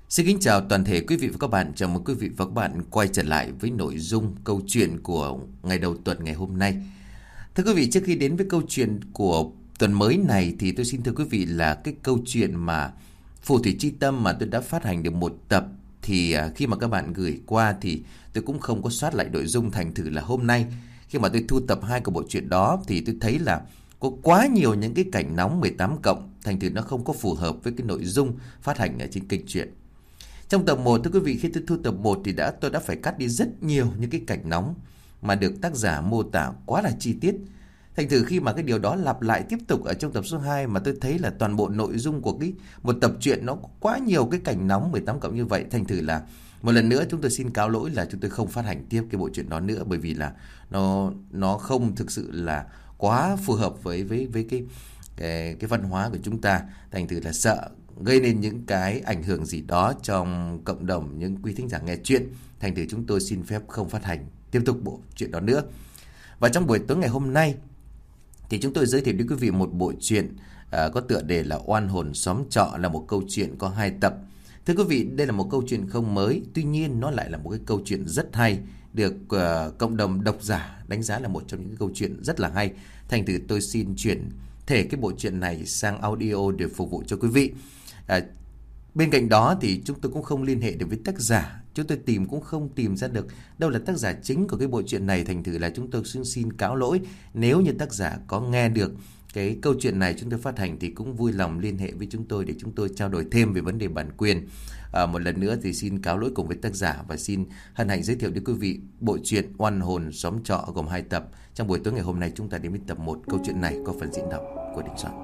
Xin kính chào toàn thể quý vị và các bạn. Chào mừng quý vị và các bạn quay trở lại với nội dung câu chuyện của ngày đầu tuần ngày hôm nay. Thưa quý vị, trước khi đến với câu chuyện của tuần mới này thì tôi xin thưa quý vị là cái câu chuyện mà Phù thủy chi tâm mà tôi đã phát hành được một tập. Thì khi mà các bạn gửi qua thì tôi cũng không có soát lại nội dung, thành thử là hôm nay khi mà tôi thu tập hai của bộ truyện đó thì tôi thấy là có quá nhiều những cái cảnh nóng 18 cộng, thành thử nó không có phù hợp với cái nội dung phát hành ở trên kênh truyện. Trong tập 1, thưa quý vị, khi tôi thu tập 1 thì tôi đã phải cắt đi rất nhiều những cái cảnh nóng mà được tác giả mô tả quá là chi tiết. Thành thử khi mà cái điều đó lặp lại tiếp tục ở trong tập số 2 mà tôi thấy là toàn bộ nội dung của một tập truyện nó có quá nhiều cái cảnh nóng 18 cộng như vậy. Thành thử là một lần nữa chúng tôi xin cáo lỗi là chúng tôi không phát hành tiếp cái bộ truyện đó nữa, bởi vì là nó không thực sự là quá phù hợp với cái văn hóa của chúng ta. Thành thử là sợ gây nên những cái ảnh hưởng gì đó trong cộng đồng những quý thính giả nghe chuyện. Thành thử chúng tôi xin phép không phát hành tiếp tục bộ truyện đó nữa. Và trong buổi tối ngày hôm nay thì chúng tôi giới thiệu đến quý vị một bộ truyện có tựa đề là Oan hồn xóm trọ, là một câu chuyện có 2 tập. Thưa quý vị, đây là một câu chuyện không mới, tuy nhiên nó lại là một cái câu chuyện rất hay, được cộng đồng độc giả đánh giá là một trong những câu chuyện rất là hay. Thành thử tôi xin chuyển thể cái bộ truyện này sang audio để phục vụ cho quý vị. Bên cạnh đó thì chúng tôi cũng không liên hệ được với tác giả, chúng tôi cũng không tìm ra được đâu là tác giả chính của cái bộ truyện này. Thành thử là chúng tôi xin cáo lỗi nếu như tác giả có nghe được cái câu chuyện này chúng tôi phát hành thì cũng vui lòng liên hệ với chúng tôi để chúng tôi trao đổi thêm về vấn đề bản quyền. Một lần nữa thì xin cáo lỗi cùng với tác giả và xin hân hạnh giới thiệu đến quý vị bộ truyện Oan hồn xóm trọ gồm 2 tập. Trong buổi tối ngày hôm nay chúng ta đến với tập 1. Câu chuyện này có phần diễn đọc của Đình Soạn.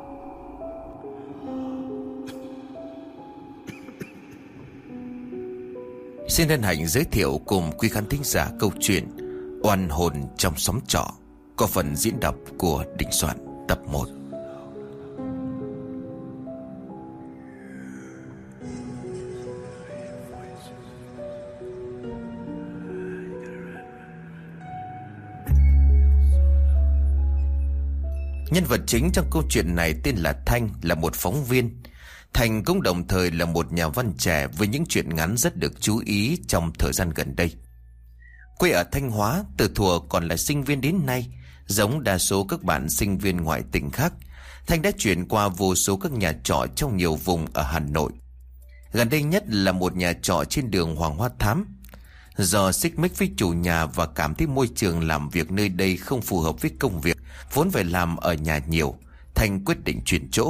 Xin hân hạnh giới thiệu cùng quý khán thính giả câu chuyện Oan hồn trong xóm trọ có phần diễn đọc của Đình Soạn, tập 1. Nhân vật chính trong câu chuyện này tên là Thanh, là một phóng viên. Thành cũng đồng thời là một nhà văn trẻ với những chuyện ngắn rất được chú ý trong thời gian gần đây. Quê ở Thanh Hóa, từ thuở còn là sinh viên đến nay, giống đa số các bạn sinh viên ngoại tỉnh khác, Thanh đã chuyển qua vô số các nhà trọ trong nhiều vùng ở Hà Nội. Gần đây nhất là một nhà trọ trên đường Hoàng Hoa Thám. Do xích mích với chủ nhà và cảm thấy môi trường làm việc nơi đây không phù hợp với công việc vốn phải làm ở nhà nhiều, Thanh quyết định chuyển chỗ.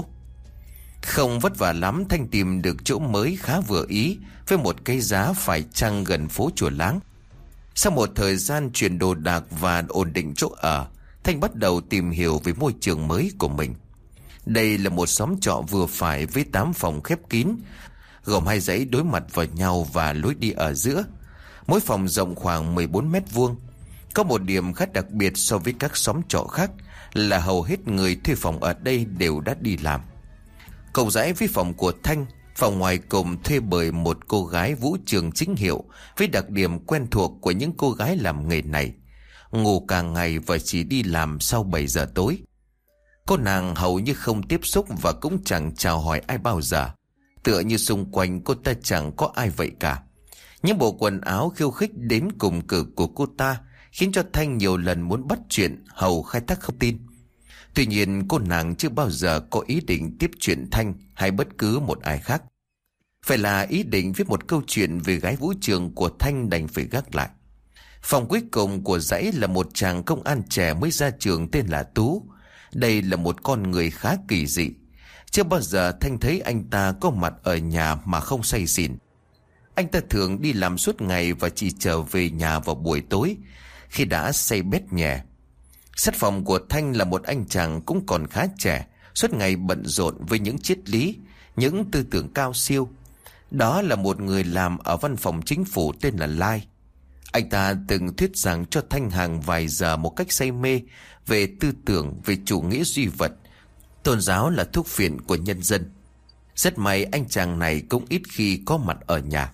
Không vất vả lắm, Thanh tìm được chỗ mới khá vừa ý với một cái giá phải chăng gần phố Chùa Láng. Sau một thời gian chuyển đồ đạc và ổn định chỗ ở, Thanh bắt đầu tìm hiểu về môi trường mới của mình. Đây là một xóm trọ vừa phải với 8 phòng khép kín, gồm 2 dãy đối mặt vào nhau và lối đi ở giữa. Mỗi phòng rộng khoảng 14 mét vuông. Có một điểm khác đặc biệt so với các xóm trọ khác là hầu hết người thuê phòng ở đây đều đã đi làm. Cầu dãy với phòng của Thanh, phòng ngoài cùng thuê bởi một cô gái vũ trường chính hiệu với đặc điểm quen thuộc của những cô gái làm nghề này: ngủ cả ngày và chỉ đi làm sau 7 giờ tối. Cô nàng hầu như không tiếp xúc và cũng chẳng chào hỏi ai bao giờ, tựa như xung quanh cô ta chẳng có ai vậy cả. Những bộ quần áo khiêu khích đến cùng cử của cô ta khiến cho Thanh nhiều lần muốn bắt chuyện hầu khai thác thông tin. Tuy nhiên cô nàng chưa bao giờ có ý định tiếp chuyện Thanh hay bất cứ một ai khác. Phải là ý định viết một câu chuyện về gái vũ trường của Thanh đành phải gác lại. Phòng cuối cùng của dãy là một chàng công an trẻ mới ra trường tên là Tú. Đây là một con người khá kỳ dị. Chưa bao giờ Thanh thấy anh ta có mặt ở nhà mà không say xỉn. Anh ta thường đi làm suốt ngày và chỉ trở về nhà vào buổi tối khi đã say bét nhẹ. Sát phòng của Thanh là một anh chàng cũng còn khá trẻ, suốt ngày bận rộn với những triết lý, những tư tưởng cao siêu. Đó là một người làm ở văn phòng chính phủ tên là Lai. Anh ta từng thuyết giảng cho Thanh hàng vài giờ một cách say mê về tư tưởng, về chủ nghĩa duy vật, tôn giáo là thuốc phiện của nhân dân. Rất may anh chàng này cũng ít khi có mặt ở nhà.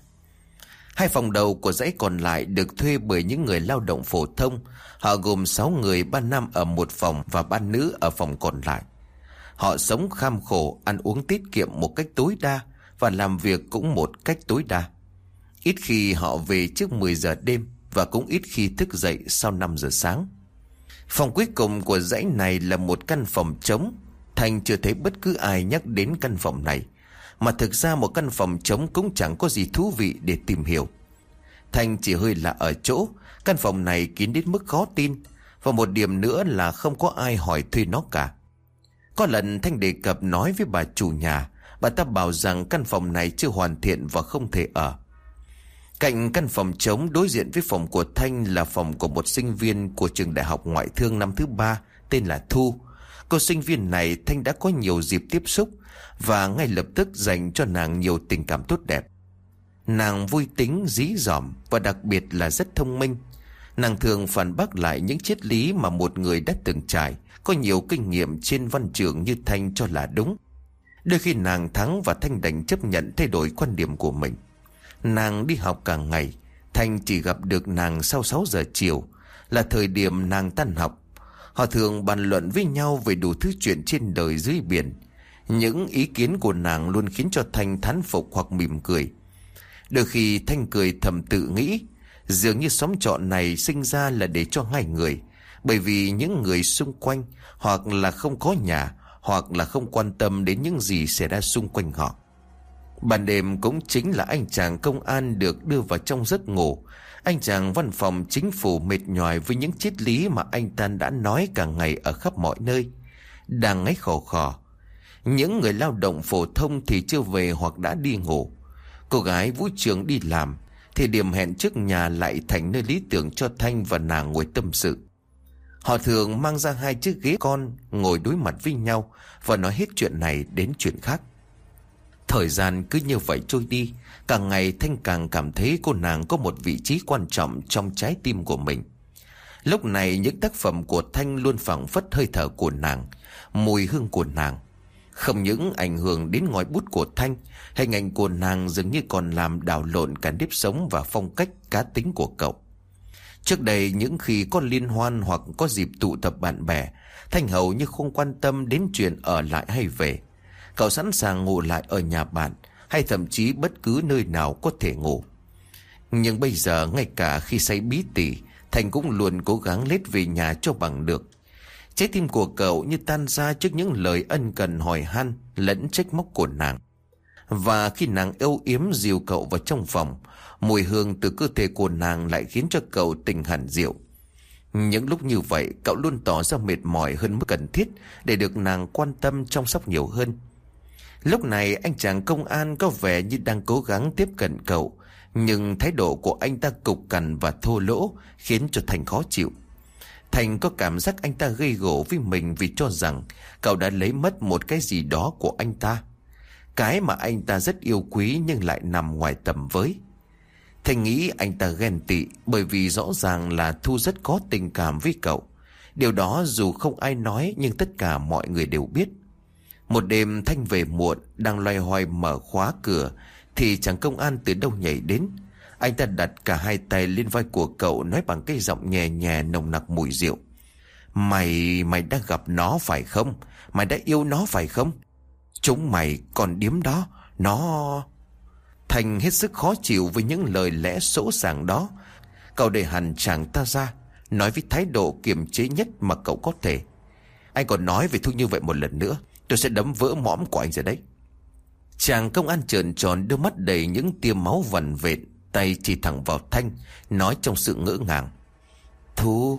2 phòng đầu của dãy còn lại được thuê bởi những người lao động phổ thông. Họ gồm 6 người, 3 nam ở một phòng và 3 nữ ở phòng còn lại. Họ sống kham khổ, ăn uống tiết kiệm một cách tối đa và làm việc cũng một cách tối đa. Ít khi họ về trước 10 giờ đêm và cũng ít khi thức dậy sau 5 giờ sáng. Phòng cuối cùng của dãy này là một căn phòng trống. Thành chưa thấy bất cứ ai nhắc đến căn phòng này, mà thực ra một căn phòng trống cũng chẳng có gì thú vị để tìm hiểu. Thành chỉ hơi lạ ở chỗ căn phòng này kín đến mức khó tin, và một điểm nữa là không có ai hỏi thuê nó cả. Có lần Thanh đề cập nói với bà chủ nhà, bà ta bảo rằng căn phòng này chưa hoàn thiện và không thể ở. Cạnh căn phòng trống đối diện với phòng của Thanh là phòng của một sinh viên của trường đại học ngoại thương năm thứ 3 tên là Thu. Cô sinh viên này Thanh đã có nhiều dịp tiếp xúc và ngay lập tức dành cho nàng nhiều tình cảm tốt đẹp. Nàng vui tính, dí dỏm và đặc biệt là rất thông minh. Nàng thường phản bác lại những triết lý mà một người đã từng trải, có nhiều kinh nghiệm trên văn trường như Thanh cho là đúng. Đôi khi nàng thắng và Thanh đành chấp nhận thay đổi quan điểm của mình. Nàng đi học cả ngày, Thanh chỉ gặp được nàng sau 6 giờ chiều, là thời điểm nàng tan học. Họ thường bàn luận với nhau về đủ thứ chuyện trên đời dưới biển. Những ý kiến của nàng luôn khiến cho Thanh thán phục hoặc mỉm cười. Đôi khi Thanh cười thầm tự nghĩ, dường như xóm trọ này sinh ra là để cho hai người, bởi vì những người xung quanh hoặc là không có nhà, hoặc là không quan tâm đến những gì xảy ra xung quanh họ. Ban đêm cũng chính là anh chàng công an được đưa vào trong giấc ngủ. Anh chàng văn phòng chính phủ mệt nhoài với những triết lý mà anh ta đã nói cả ngày ở khắp mọi nơi, đang ngáy khò khò. Những người lao động phổ thông thì chưa về hoặc đã đi ngủ. Cô gái vũ trường đi làm thì điểm hẹn trước nhà lại thành nơi lý tưởng cho Thanh và nàng ngồi tâm sự. Họ thường mang ra 2 chiếc ghế con, ngồi đối mặt với nhau và nói hết chuyện này đến chuyện khác. Thời gian cứ như vậy trôi đi. Càng ngày Thanh càng cảm thấy cô nàng có một vị trí quan trọng trong trái tim của mình. Lúc này những tác phẩm của Thanh luôn phảng phất hơi thở của nàng, mùi hương của nàng. Không những ảnh hưởng đến ngòi bút của Thanh, hình ảnh của nàng dường như còn làm đảo lộn cả nếp sống và phong cách cá tính của cậu. Trước đây những khi có liên hoan hoặc có dịp tụ tập bạn bè, Thanh hầu như không quan tâm đến chuyện ở lại hay về. Cậu sẵn sàng ngủ lại ở nhà bạn, hay thậm chí bất cứ nơi nào có thể ngủ. Nhưng bây giờ ngay cả khi say bí tỉ, Thanh cũng luôn cố gắng lết về nhà cho bằng được. Trái tim của cậu như tan ra trước những lời ân cần hỏi han lẫn trách móc của nàng. Và khi nàng âu yếm dìu cậu vào trong phòng, mùi hương từ cơ thể của nàng lại khiến cho cậu tỉnh hẳn rượu. Những lúc như vậy cậu luôn tỏ ra mệt mỏi hơn mức cần thiết để được nàng quan tâm chăm sóc nhiều hơn. Lúc này anh chàng công an có vẻ như đang cố gắng tiếp cận cậu, nhưng thái độ của anh ta cục cằn và thô lỗ khiến cho Thành khó chịu. Thành có cảm giác anh ta gây gổ với mình vì cho rằng cậu đã lấy mất một cái gì đó của anh ta, cái mà anh ta rất yêu quý nhưng lại nằm ngoài tầm với. Thành nghĩ anh ta ghen tị bởi vì rõ ràng là Thu rất có tình cảm với cậu. Điều đó dù không ai nói nhưng tất cả mọi người đều biết. Một đêm Thanh về muộn, đang loay hoay mở khóa cửa thì chàng công an từ đâu nhảy đến. Anh ta đặt cả 2 tay lên vai của cậu, nói bằng cái giọng nhẹ nhẹ nồng nặc mùi rượu. Mày đã gặp nó phải không? Mày đã yêu nó phải không? Chúng mày còn điếm đó, nó... Thành hết sức khó chịu với những lời lẽ sỗ sàng đó. Cậu để hẳn chàng ta ra, nói với thái độ kiềm chế nhất mà cậu có thể. Anh còn nói về Thu như vậy một lần nữa, tôi sẽ đấm vỡ mõm của anh rồi đấy. Chàng công an trợn tròn đôi mắt đầy những tia máu vằn vện, tay chỉ thẳng vào Thanh, nói trong sự ngỡ ngàng. Thu,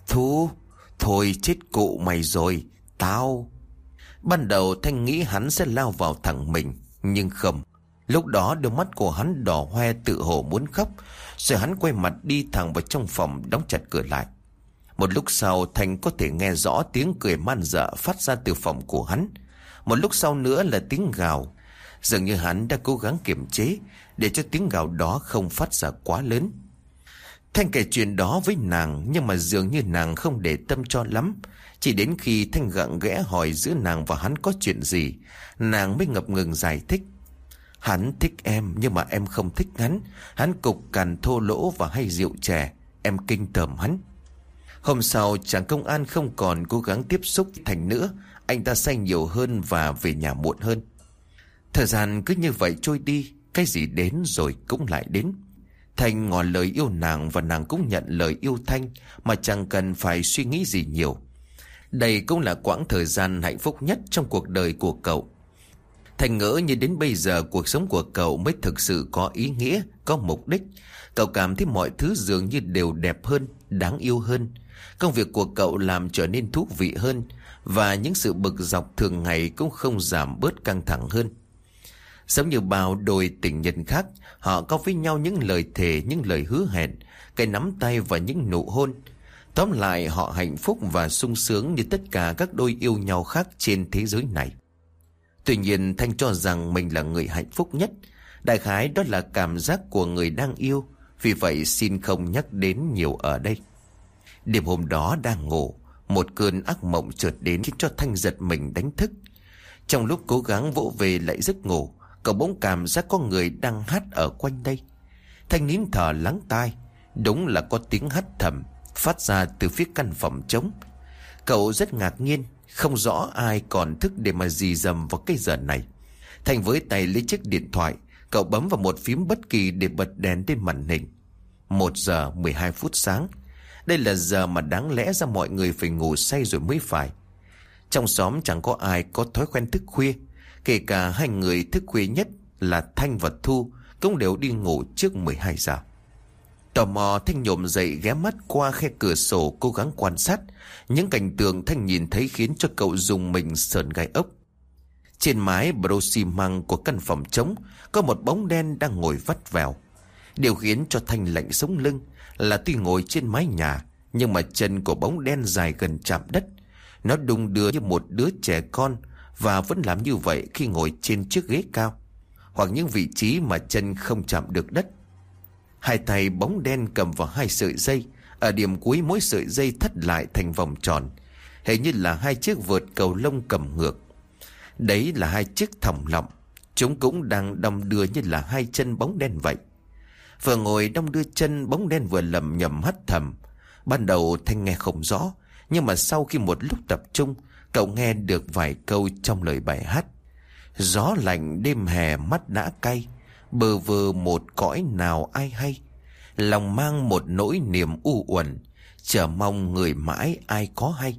thôi chết cụ mày rồi, tao... Ban đầu Thanh nghĩ hắn sẽ lao vào thẳng mình, nhưng không. Lúc đó đôi mắt của hắn đỏ hoe tự hồ muốn khóc, rồi hắn quay mặt đi thẳng vào trong phòng, đóng chặt cửa lại. Một lúc sau Thanh có thể nghe rõ tiếng cười man dợ phát ra từ phòng của hắn. Một lúc sau nữa là tiếng gào. Dường như hắn đã cố gắng kiềm chế để cho tiếng gào đó không phát ra quá lớn. Thanh kể chuyện đó với nàng, nhưng mà dường như nàng không để tâm cho lắm. Chỉ đến khi Thanh gặng ghẽ hỏi giữa nàng và hắn có chuyện gì, nàng mới ngập ngừng giải thích. Hắn thích em nhưng mà em không thích hắn. Hắn cục cằn thô lỗ và hay rượu chè, em kinh tởm hắn. Hôm sau chàng công an không còn cố gắng tiếp xúc với Thành nữa. Anh ta say nhiều hơn và về nhà muộn hơn. Thời gian cứ như vậy trôi đi, cái gì đến rồi cũng lại đến. Thành ngỏ lời yêu nàng và nàng cũng nhận lời yêu Thanh mà chẳng cần phải suy nghĩ gì nhiều. Đây cũng là quãng thời gian hạnh phúc nhất trong cuộc đời của cậu. Thành ngỡ như đến bây giờ cuộc sống của cậu mới thực sự có ý nghĩa, có mục đích. Cậu cảm thấy mọi thứ dường như đều đẹp hơn, đáng yêu hơn. Công việc của cậu làm trở nên thú vị hơn, và những sự bực dọc thường ngày cũng không giảm bớt căng thẳng hơn. Giống như bao đôi tình nhân khác, họ có với nhau những lời thề, những lời hứa hẹn, cái nắm tay và những nụ hôn. Tóm lại họ hạnh phúc và sung sướng như tất cả các đôi yêu nhau khác trên thế giới này. Tuy nhiên Thanh cho rằng mình là người hạnh phúc nhất. Đại khái đó là cảm giác của người đang yêu, vì vậy xin không nhắc đến nhiều ở đây. Đêm hôm đó đang ngủ, một cơn ác mộng chợt đến khiến cho Thanh giật mình đánh thức. Trong lúc cố gắng vỗ về lại giấc ngủ, cậu bỗng cảm giác có người đang hát ở quanh đây. Thanh nín thở lắng tai. Đúng là có tiếng hát thầm phát ra từ phía căn phòng trống. Cậu rất ngạc nhiên, không rõ ai còn thức để mà rì rầm vào cái giờ này. Thanh với tay lấy chiếc điện thoại, cậu bấm vào một phím bất kỳ để bật đèn trên màn hình. 1 giờ 12 phút sáng. Đây là giờ mà đáng lẽ ra mọi người phải ngủ say rồi mới phải. Trong xóm chẳng có ai có thói quen thức khuya. Kể cả hai người thức khuya nhất là Thanh và Thu cũng đều đi ngủ trước 12 giờ. Tò mò Thanh nhổm dậy ghé mắt qua khe cửa sổ cố gắng quan sát. Những cảnh tượng Thanh nhìn thấy khiến cho cậu rùng mình sởn gai ốc. Trên mái bro xi măng của căn phòng trống có một bóng đen đang ngồi vắt vẻo. Điều khiến cho Thanh lạnh sống lưng là tuy ngồi trên mái nhà, nhưng mà chân của bóng đen dài gần chạm đất. Nó đung đưa như một đứa trẻ con, và vẫn làm như vậy khi ngồi trên chiếc ghế cao, hoặc những vị trí mà chân không chạm được đất. Hai tay bóng đen cầm vào 2 sợi dây. Ở điểm cuối mỗi sợi dây thắt lại thành vòng tròn, hình như là 2 chiếc vợt cầu lông cầm ngược. Đấy là 2 chiếc thòng lọng. Chúng cũng đang đong đưa như là 2 chân bóng đen vậy. Vừa ngồi đong đưa chân, bóng đen vừa lẩm nhẩm hắt thầm. Ban đầu Thanh nghe không rõ, nhưng mà sau khi một lúc tập trung, cậu nghe được vài câu trong lời bài hát. Gió lạnh đêm hè mắt đã cay, bơ vơ một cõi nào ai hay. Lòng mang một nỗi niềm u uẩn, chờ mong người mãi ai có hay.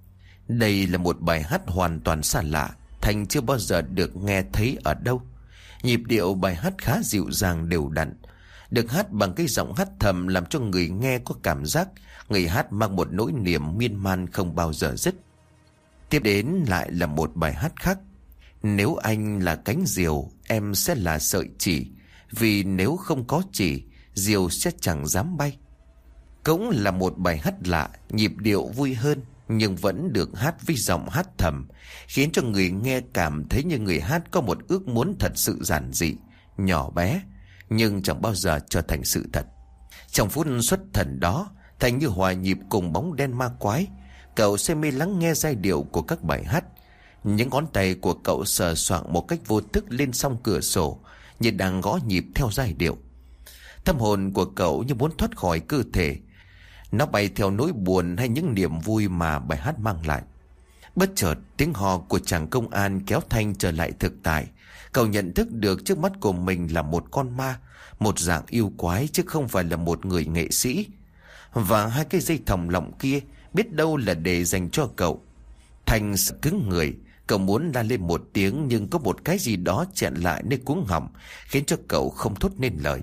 Đây là một bài hát hoàn toàn xa lạ, Thanh chưa bao giờ được nghe thấy ở đâu. Nhịp điệu bài hát khá dịu dàng đều đặn, được hát bằng cái giọng hát thầm làm cho người nghe có cảm giác người hát mang một nỗi niềm miên man không bao giờ dứt. Tiếp đến lại là một bài hát khác. Nếu anh là cánh diều, em sẽ là sợi chỉ, vì nếu không có chỉ, diều sẽ chẳng dám bay. Cũng là một bài hát lạ, nhịp điệu vui hơn, nhưng vẫn được hát với giọng hát thầm, khiến cho người nghe cảm thấy như người hát có một ước muốn thật sự giản dị, nhỏ bé, nhưng chẳng bao giờ trở thành sự thật. Trong phút xuất thần đó, Thành như hòa nhịp cùng bóng đen ma quái. Cậu say mê lắng nghe giai điệu của các bài hát. Những ngón tay của cậu sờ soạng một cách vô thức lên song cửa sổ, như đang gõ nhịp theo giai điệu. Tâm hồn của cậu như muốn thoát khỏi cơ thể. Nó bay theo nỗi buồn hay những niềm vui mà bài hát mang lại. Bất chợt tiếng hò của chàng công an kéo Thanh trở lại thực tại. Cậu nhận thức được trước mắt của mình là một con ma, một dạng yêu quái chứ không phải là một người nghệ sĩ. Và 2 cái dây thòng lọng kia biết đâu là để dành cho cậu. Thanh cứng người, cậu muốn la lên một tiếng, nhưng có một cái gì đó chẹn lại nơi cuống họng, khiến cho cậu không thốt nên lời.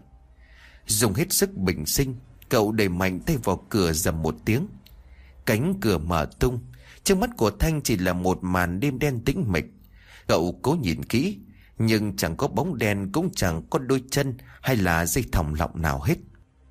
Dùng hết sức bình sinh, cậu đẩy mạnh tay vào cửa, rầm một tiếng. Cánh cửa mở tung. Trước mắt của Thanh chỉ là một màn đêm đen tĩnh mịch. Cậu cố nhìn kỹ, nhưng chẳng có bóng đen, cũng chẳng có đôi chân hay là dây thòng lọng nào hết.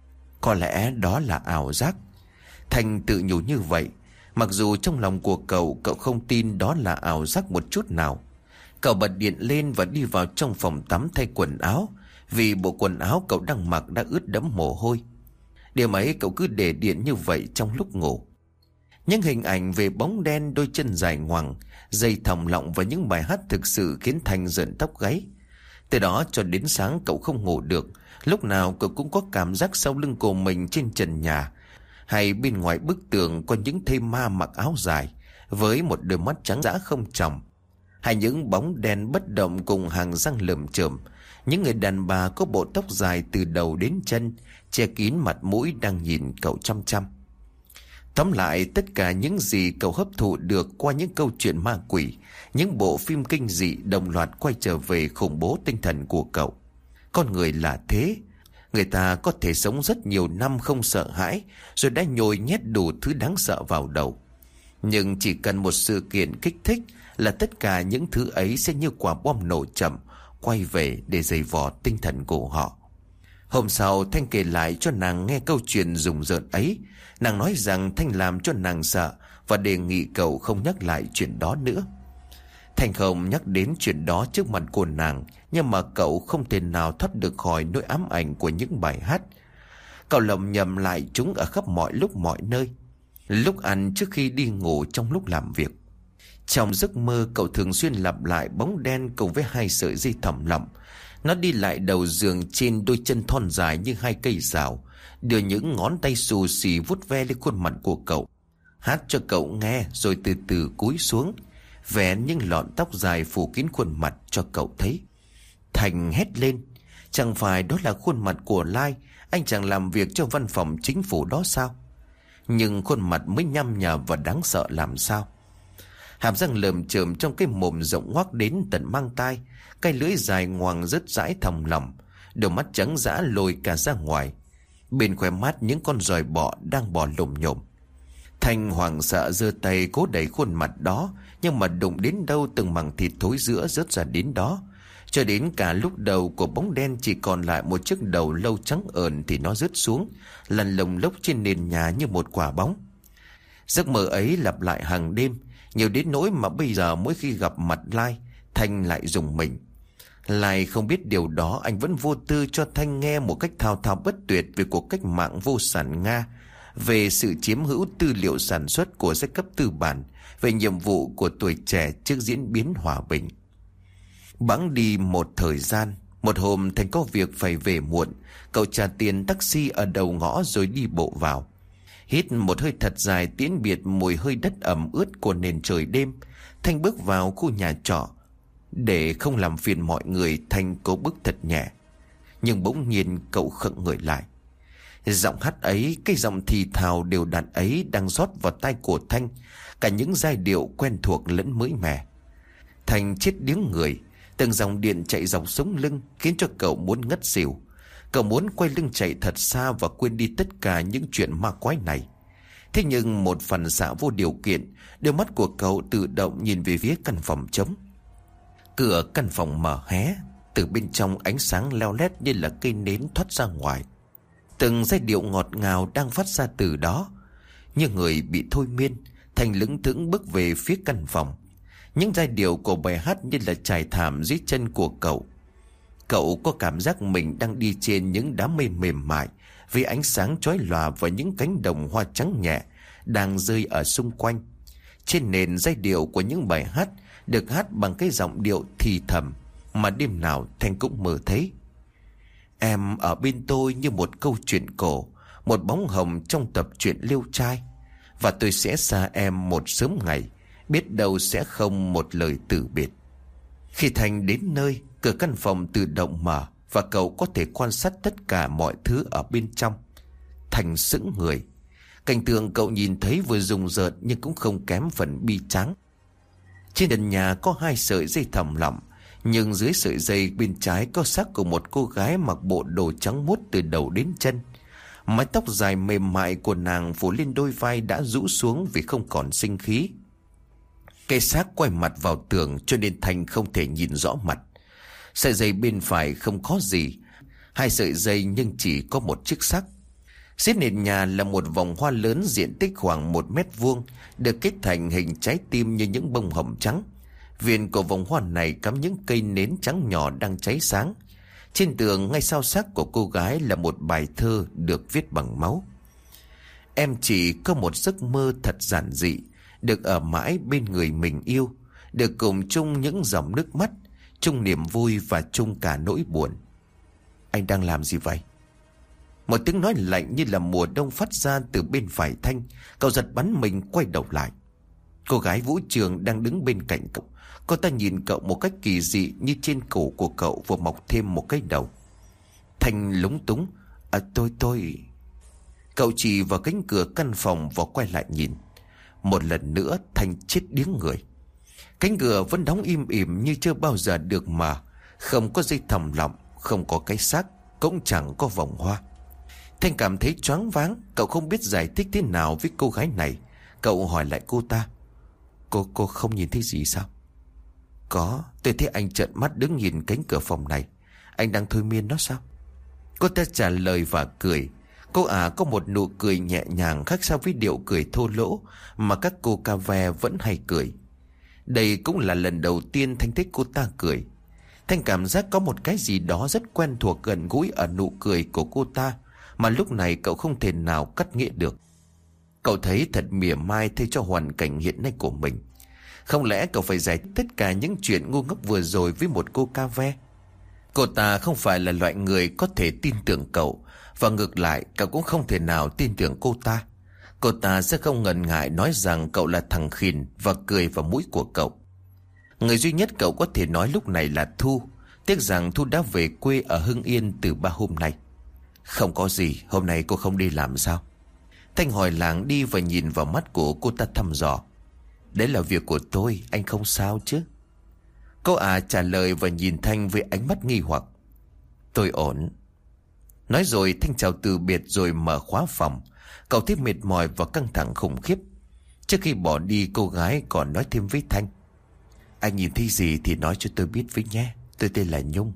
Có lẽ đó là ảo giác. Thanh tự nhủ như vậy, mặc dù trong lòng của cậu không tin đó là ảo giác một chút nào. Cậu bật điện lên và đi vào trong phòng tắm thay quần áo, vì bộ quần áo cậu đang mặc đã ướt đẫm mồ hôi. Điều ấy cậu cứ để điện như vậy trong lúc ngủ. Những hình ảnh về bóng đen, đôi chân dài ngoằng, dây thòng lọng và những bài hát thực sự khiến Thanh rợn tóc gáy. Từ đó cho đến sáng cậu không ngủ được. Lúc nào cậu cũng có cảm giác sau lưng của mình trên trần nhà, hay bên ngoài bức tường có những thây ma mặc áo dài với một đôi mắt trắng dã không tròng. Hai những bóng đen bất động cùng hàng răng lởm chởm. Những người đàn bà có bộ tóc dài từ đầu đến chân, che kín mặt mũi đang nhìn cậu chăm chăm. Tóm lại, tất cả những gì cậu hấp thụ được qua những câu chuyện ma quỷ, những bộ phim kinh dị đồng loạt quay trở về khủng bố tinh thần của cậu. Con người là thế, người ta có thể sống rất nhiều năm không sợ hãi, rồi đã nhồi nhét đủ thứ đáng sợ vào đầu. Nhưng chỉ cần một sự kiện kích thích là tất cả những thứ ấy sẽ như quả bom nổ chậm, quay về để giày vò tinh thần của họ. Hôm sau, Thanh kể lại cho nàng nghe câu chuyện rùng rợn ấy. Nàng nói rằng Thanh làm cho nàng sợ và đề nghị cậu không nhắc lại chuyện đó nữa. Thanh không nhắc đến chuyện đó trước mặt của nàng, nhưng mà cậu không thể nào thoát được khỏi nỗi ám ảnh của những bài hát. Cậu lầm nhầm lại chúng ở khắp mọi lúc mọi nơi. Lúc ăn, trước khi đi ngủ, trong lúc làm việc. Trong giấc mơ, cậu thường xuyên lặp lại bóng đen cùng với hai sợi dây thòng lọng. Nó đi lại đầu giường trên đôi chân thon dài như hai cây rào, đưa những ngón tay xù xì vuốt ve lên khuôn mặt của cậu, hát cho cậu nghe rồi từ từ cúi xuống, vẽ những lọn tóc dài phủ kín khuôn mặt cho cậu thấy. Thành hét lên: chẳng phải đó là khuôn mặt của Lai, anh chàng làm việc cho văn phòng chính phủ đó sao? Nhưng khuôn mặt mới nhăm nhở và đáng sợ làm sao. Hàm răng lởm chởm trong cái mồm rộng ngoác đến tận mang tai, cái lưỡi dài ngoằng rớt rãi thòng lọng, đôi mắt trắng dã lồi cả ra ngoài. Bên khóe mắt những con giòi bọ đang bò lồm nhồm. Thanh hoảng sợ giơ tay cố đẩy khuôn mặt đó, nhưng mà đụng đến đâu từng mảng thịt thối rữa rớt ra đến đó. Cho đến cả lúc đầu của bóng đen chỉ còn lại một chiếc đầu lâu trắng ởn thì nó rớt xuống, lăn lồng lốc trên nền nhà như một quả bóng. Giấc mơ ấy lặp lại hàng đêm, nhiều đến nỗi mà bây giờ mỗi khi gặp mặt Lai, Thanh lại rùng mình. Lai không biết điều đó, anh vẫn vô tư cho Thanh nghe một cách thao thao bất tuyệt về cuộc cách mạng vô sản Nga, về sự chiếm hữu tư liệu sản xuất của giai cấp tư bản, về nhiệm vụ của tuổi trẻ trước diễn biến hòa bình. Bẵng đi một thời gian, một hôm Thanh có việc phải về muộn, cậu trả tiền taxi ở đầu ngõ rồi đi bộ vào. Hít một hơi thật dài tiễn biệt mùi hơi đất ẩm ướt của nền trời đêm, Thanh bước vào khu nhà trọ. Để không làm phiền mọi người, Thanh cố bước thật nhẹ. Nhưng bỗng nhiên cậu khựng người lại. Giọng hát ấy, cái giọng thì thào đều đặn ấy đang rót vào tai của Thanh cả những giai điệu quen thuộc lẫn mới mẻ. Thanh chết điếng người, từng dòng điện chạy dọc sống lưng khiến cho cậu muốn ngất xỉu. Cậu muốn quay lưng chạy thật xa và quên đi tất cả những chuyện ma quái này. Thế nhưng một phản xạ vô điều kiện, đôi mắt của cậu tự động nhìn về phía căn phòng trống. Cửa căn phòng mở hé, từ bên trong ánh sáng leo lét như là cây nến thoát ra ngoài. Từng giai điệu ngọt ngào đang phát ra từ đó. Như người bị thôi miên, Thành lững thững bước về phía căn phòng. Những giai điệu của bài hát như là trải thảm dưới chân của cậu. Cậu có cảm giác mình đang đi trên những đám mây mềm mại, vì ánh sáng chói lòa và những cánh đồng hoa trắng nhẹ đang rơi ở xung quanh. Trên nền giai điệu của những bài hát được hát bằng cái giọng điệu thì thầm mà đêm nào Thanh cũng mơ thấy. Em ở bên tôi như một câu chuyện cổ, một bóng hồng trong tập truyện Liêu Trai. Và tôi sẽ xa em một sớm ngày, biết đâu sẽ không một lời từ biệt. Khi Thanh đến nơi, cửa căn phòng tự động mở và cậu có thể quan sát tất cả mọi thứ ở bên trong. Thành sững người. Cảnh tượng cậu nhìn thấy vừa rùng rợn nhưng cũng không kém phần bi tráng. Trên nền nhà có hai sợi dây thòng lọng, nhưng dưới sợi dây bên trái có xác của một cô gái mặc bộ đồ trắng muốt từ đầu đến chân. Mái tóc dài mềm mại của nàng phủ lên đôi vai đã rũ xuống vì không còn sinh khí. Cây xác quay mặt vào tường cho nên Thành không thể nhìn rõ mặt. Sợi dây bên phải không có gì, hai sợi dây nhưng chỉ có một chiếc xác. Dưới nền nhà là một vòng hoa lớn diện tích khoảng 1 mét vuông, được kết thành hình trái tim như những bông hồng trắng. Viền của vòng hoa này cắm những cây nến trắng nhỏ đang cháy sáng. Trên tường ngay sau xác của cô gái là một bài thơ được viết bằng máu. Em chỉ có một giấc mơ thật giản dị, được ở mãi bên người mình yêu, được cùng chung những dòng nước mắt, chung niềm vui và chung cả nỗi buồn. Anh đang làm gì vậy? Một tiếng nói lạnh như là mùa đông phát ra từ bên phải Thanh. Cậu giật bắn mình quay đầu lại. Cô gái Vũ Trường đang đứng bên cạnh cậu. Cô ta nhìn cậu một cách kỳ dị, như trên cổ của cậu vừa mọc thêm một cái đầu. Thanh lúng túng. Tôi... Cậu chỉ vào cánh cửa căn phòng và quay lại nhìn. Một lần nữa Thanh chết điếng người. Cánh cửa vẫn đóng im ỉm như chưa bao giờ được mở. Không có dây thòng lọng, không có cái xác, cũng chẳng có vòng hoa. Thanh cảm thấy choáng váng. Cậu không biết giải thích thế nào với cô gái này. Cậu hỏi lại cô ta. Cô không nhìn thấy gì sao? Có, tôi thấy anh trợn mắt đứng nhìn cánh cửa phòng này. Anh đang thôi miên nó sao? Cô ta trả lời và cười. Cô có một nụ cười nhẹ nhàng, khác xa với điệu cười thô lỗ mà các cô cà ve vẫn hay cười. Đây cũng là lần đầu tiên Thanh thấy cô ta cười. Thanh cảm giác có một cái gì đó rất quen thuộc, gần gũi ở nụ cười của cô ta, mà lúc này cậu không thể nào cắt nghĩa được. Cậu thấy thật mỉa mai thay cho hoàn cảnh hiện nay của mình. Không lẽ cậu phải giải thích tất cả những chuyện ngu ngốc vừa rồi với một cô ca ve? Cô ta không phải là loại người có thể tin tưởng cậu, và ngược lại cậu cũng không thể nào tin tưởng cô ta. Cô ta sẽ không ngần ngại nói rằng cậu là thằng khìn và cười vào mũi của cậu. Người duy nhất cậu có thể nói lúc này là Thu. Tiếc rằng Thu đã về quê ở Hưng Yên từ 3 hôm nay. Không có gì, hôm nay cô không đi làm sao? Thanh hỏi làng đi và nhìn vào mắt của cô ta thăm dò. Đấy là việc của tôi, anh không sao chứ? Cô trả lời và nhìn Thanh với ánh mắt nghi hoặc. Tôi ổn. Nói rồi Thanh chào từ biệt rồi mở khóa phòng. Cậu thấy mệt mỏi và căng thẳng khủng khiếp. Trước khi bỏ đi, cô gái còn nói thêm với Thanh. Anh nhìn thấy gì thì nói cho tôi biết với nhé. Tôi tên là Nhung.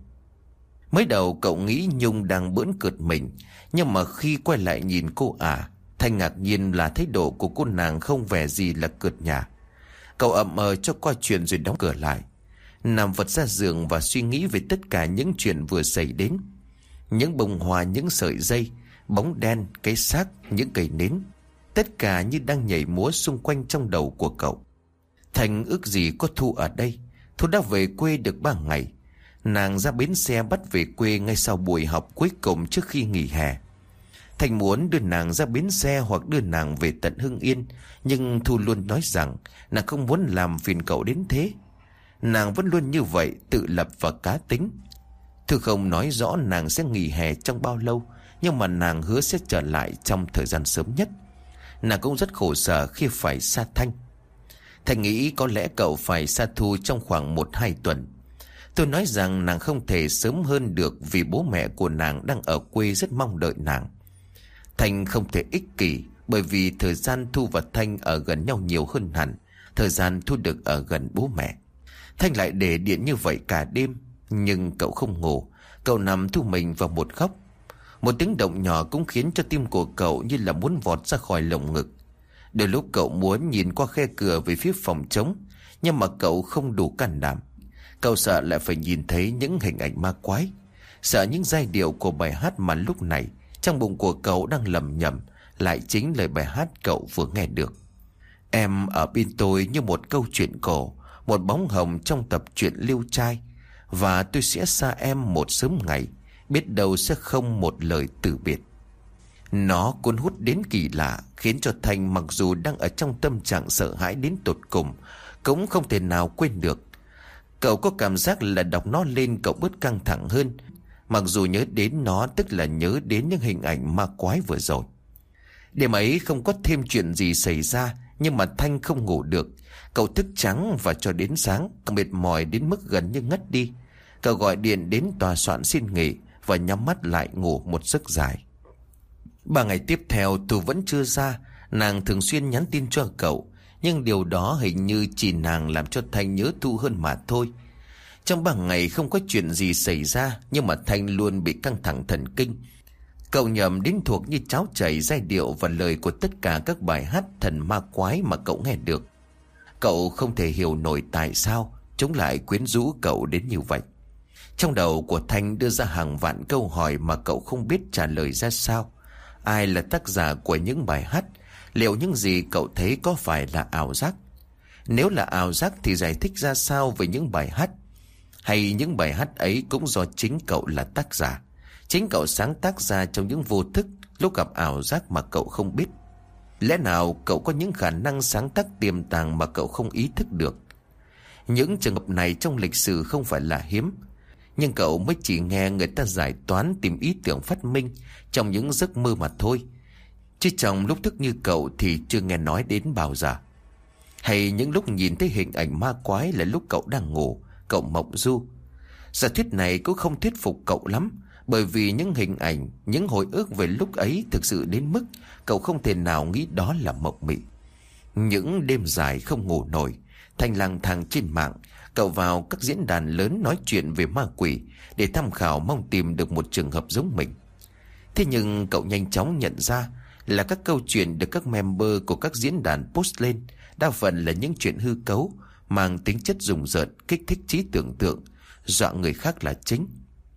Mới đầu cậu nghĩ Nhung đang bỡn cợt mình, nhưng mà khi quay lại nhìn cô Thanh ngạc nhiên là thái độ của cô nàng không vẻ gì là cợt nhả. Cậu ậm cho qua chuyện rồi đóng cửa lại, nằm vật ra giường và suy nghĩ về tất cả những chuyện vừa xảy đến. Những bông hoa, những sợi dây, bóng đen, cái xác, những cây nến, tất cả như đang nhảy múa xung quanh trong đầu của cậu. Thành ước gì có Thu ở đây. Thu đã về quê được 3 ngày. Nàng ra bến xe bắt về quê ngay sau buổi học cuối cùng trước khi nghỉ hè. Thành muốn đưa nàng ra bến xe hoặc đưa nàng về tận Hưng Yên, nhưng Thu luôn nói rằng nàng không muốn làm phiền cậu đến thế. Nàng vẫn luôn như vậy, tự lập và cá tính. Thu không nói rõ nàng sẽ nghỉ hè trong bao lâu, nhưng mà nàng hứa sẽ trở lại trong thời gian sớm nhất. Nàng cũng rất khổ sở khi phải xa Thanh. Thành nghĩ có lẽ cậu phải xa Thu trong khoảng 1-2 tuần. Tôi nói rằng nàng không thể sớm hơn được vì bố mẹ của nàng đang ở quê rất mong đợi nàng. Thanh không thể ích kỷ, bởi vì thời gian Thu và Thanh ở gần nhau nhiều hơn hẳn thời gian Thu được ở gần bố mẹ. Thanh lại để điện như vậy cả đêm, nhưng cậu không ngủ. Cậu nằm thu mình vào một góc. Một tiếng động nhỏ cũng khiến cho tim của cậu như là muốn vọt ra khỏi lồng ngực. Đôi lúc cậu muốn nhìn qua khe cửa về phía phòng trống, nhưng mà cậu không đủ can đảm. Cậu sợ lại phải nhìn thấy những hình ảnh ma quái, sợ những giai điệu của bài hát mà lúc này trong bụng của cậu đang lẩm nhẩm lại chính lời bài hát cậu vừa nghe được. Em ở bên tôi như một câu chuyện cổ, một bóng hồng trong tập truyện Liêu Trai, và tôi sẽ xa em một sớm ngày, biết đâu sẽ không một lời từ biệt. Nó cuốn hút đến kỳ lạ, khiến cho Thanh mặc dù đang ở trong tâm trạng sợ hãi đến tột cùng, cũng không thể nào quên được. Cậu có cảm giác là đọc nó lên cậu bớt căng thẳng hơn, mặc dù nhớ đến nó tức là nhớ đến những hình ảnh ma quái vừa rồi. Đêm ấy không có thêm chuyện gì xảy ra, nhưng mà Thanh không ngủ được. Cậu thức trắng và cho đến sáng, cậu mệt mỏi đến mức gần như ngất đi. Cậu gọi điện đến tòa soạn xin nghỉ và nhắm mắt lại ngủ một giấc dài. 3 ngày tiếp theo Thu vẫn chưa ra. Nàng thường xuyên nhắn tin cho cậu, nhưng điều đó hình như chỉ nàng làm cho Thanh nhớ Thu hơn mà thôi. Trong 3 ngày không có chuyện gì xảy ra, nhưng mà Thanh luôn bị căng thẳng thần kinh. Cậu nhầm đến thuộc như cháo chảy giai điệu và lời của tất cả các bài hát thần ma quái mà cậu nghe được. Cậu không thể hiểu nổi tại sao chúng lại quyến rũ cậu đến như vậy. Trong đầu của Thanh đưa ra hàng vạn câu hỏi mà cậu không biết trả lời ra sao. Ai là tác giả của những bài hát? Liệu những gì cậu thấy có phải là ảo giác? Nếu là ảo giác thì giải thích ra sao về những bài hát? Hay những bài hát ấy cũng do chính cậu là tác giả, chính cậu sáng tác ra trong những vô thức lúc gặp ảo giác mà cậu không biết? Lẽ nào cậu có những khả năng sáng tác tiềm tàng mà cậu không ý thức được? Những trường hợp này trong lịch sử không phải là hiếm, nhưng cậu mới chỉ nghe người ta giải toán tìm ý tưởng phát minh trong những giấc mơ mà thôi. Chứ trong lúc thức như cậu thì chưa nghe nói đến bao giờ. Hay những lúc nhìn thấy hình ảnh ma quái là lúc cậu đang ngủ, cậu mộng du. Giả thuyết này cũng không thuyết phục cậu lắm, bởi vì những hình ảnh, những hồi ức về lúc ấy thực sự đến mức cậu không thể nào nghĩ đó là mộng mị. Những đêm dài không ngủ nổi, Thành lang thang trên mạng, cậu vào các diễn đàn lớn nói chuyện về ma quỷ để tham khảo mong tìm được một trường hợp giống mình. Thế nhưng cậu nhanh chóng nhận ra là các câu chuyện được các member của các diễn đàn post lên đa phần là những chuyện hư cấu, mang tính chất rùng rợn, kích thích trí tưởng tượng, dọa người khác là chính.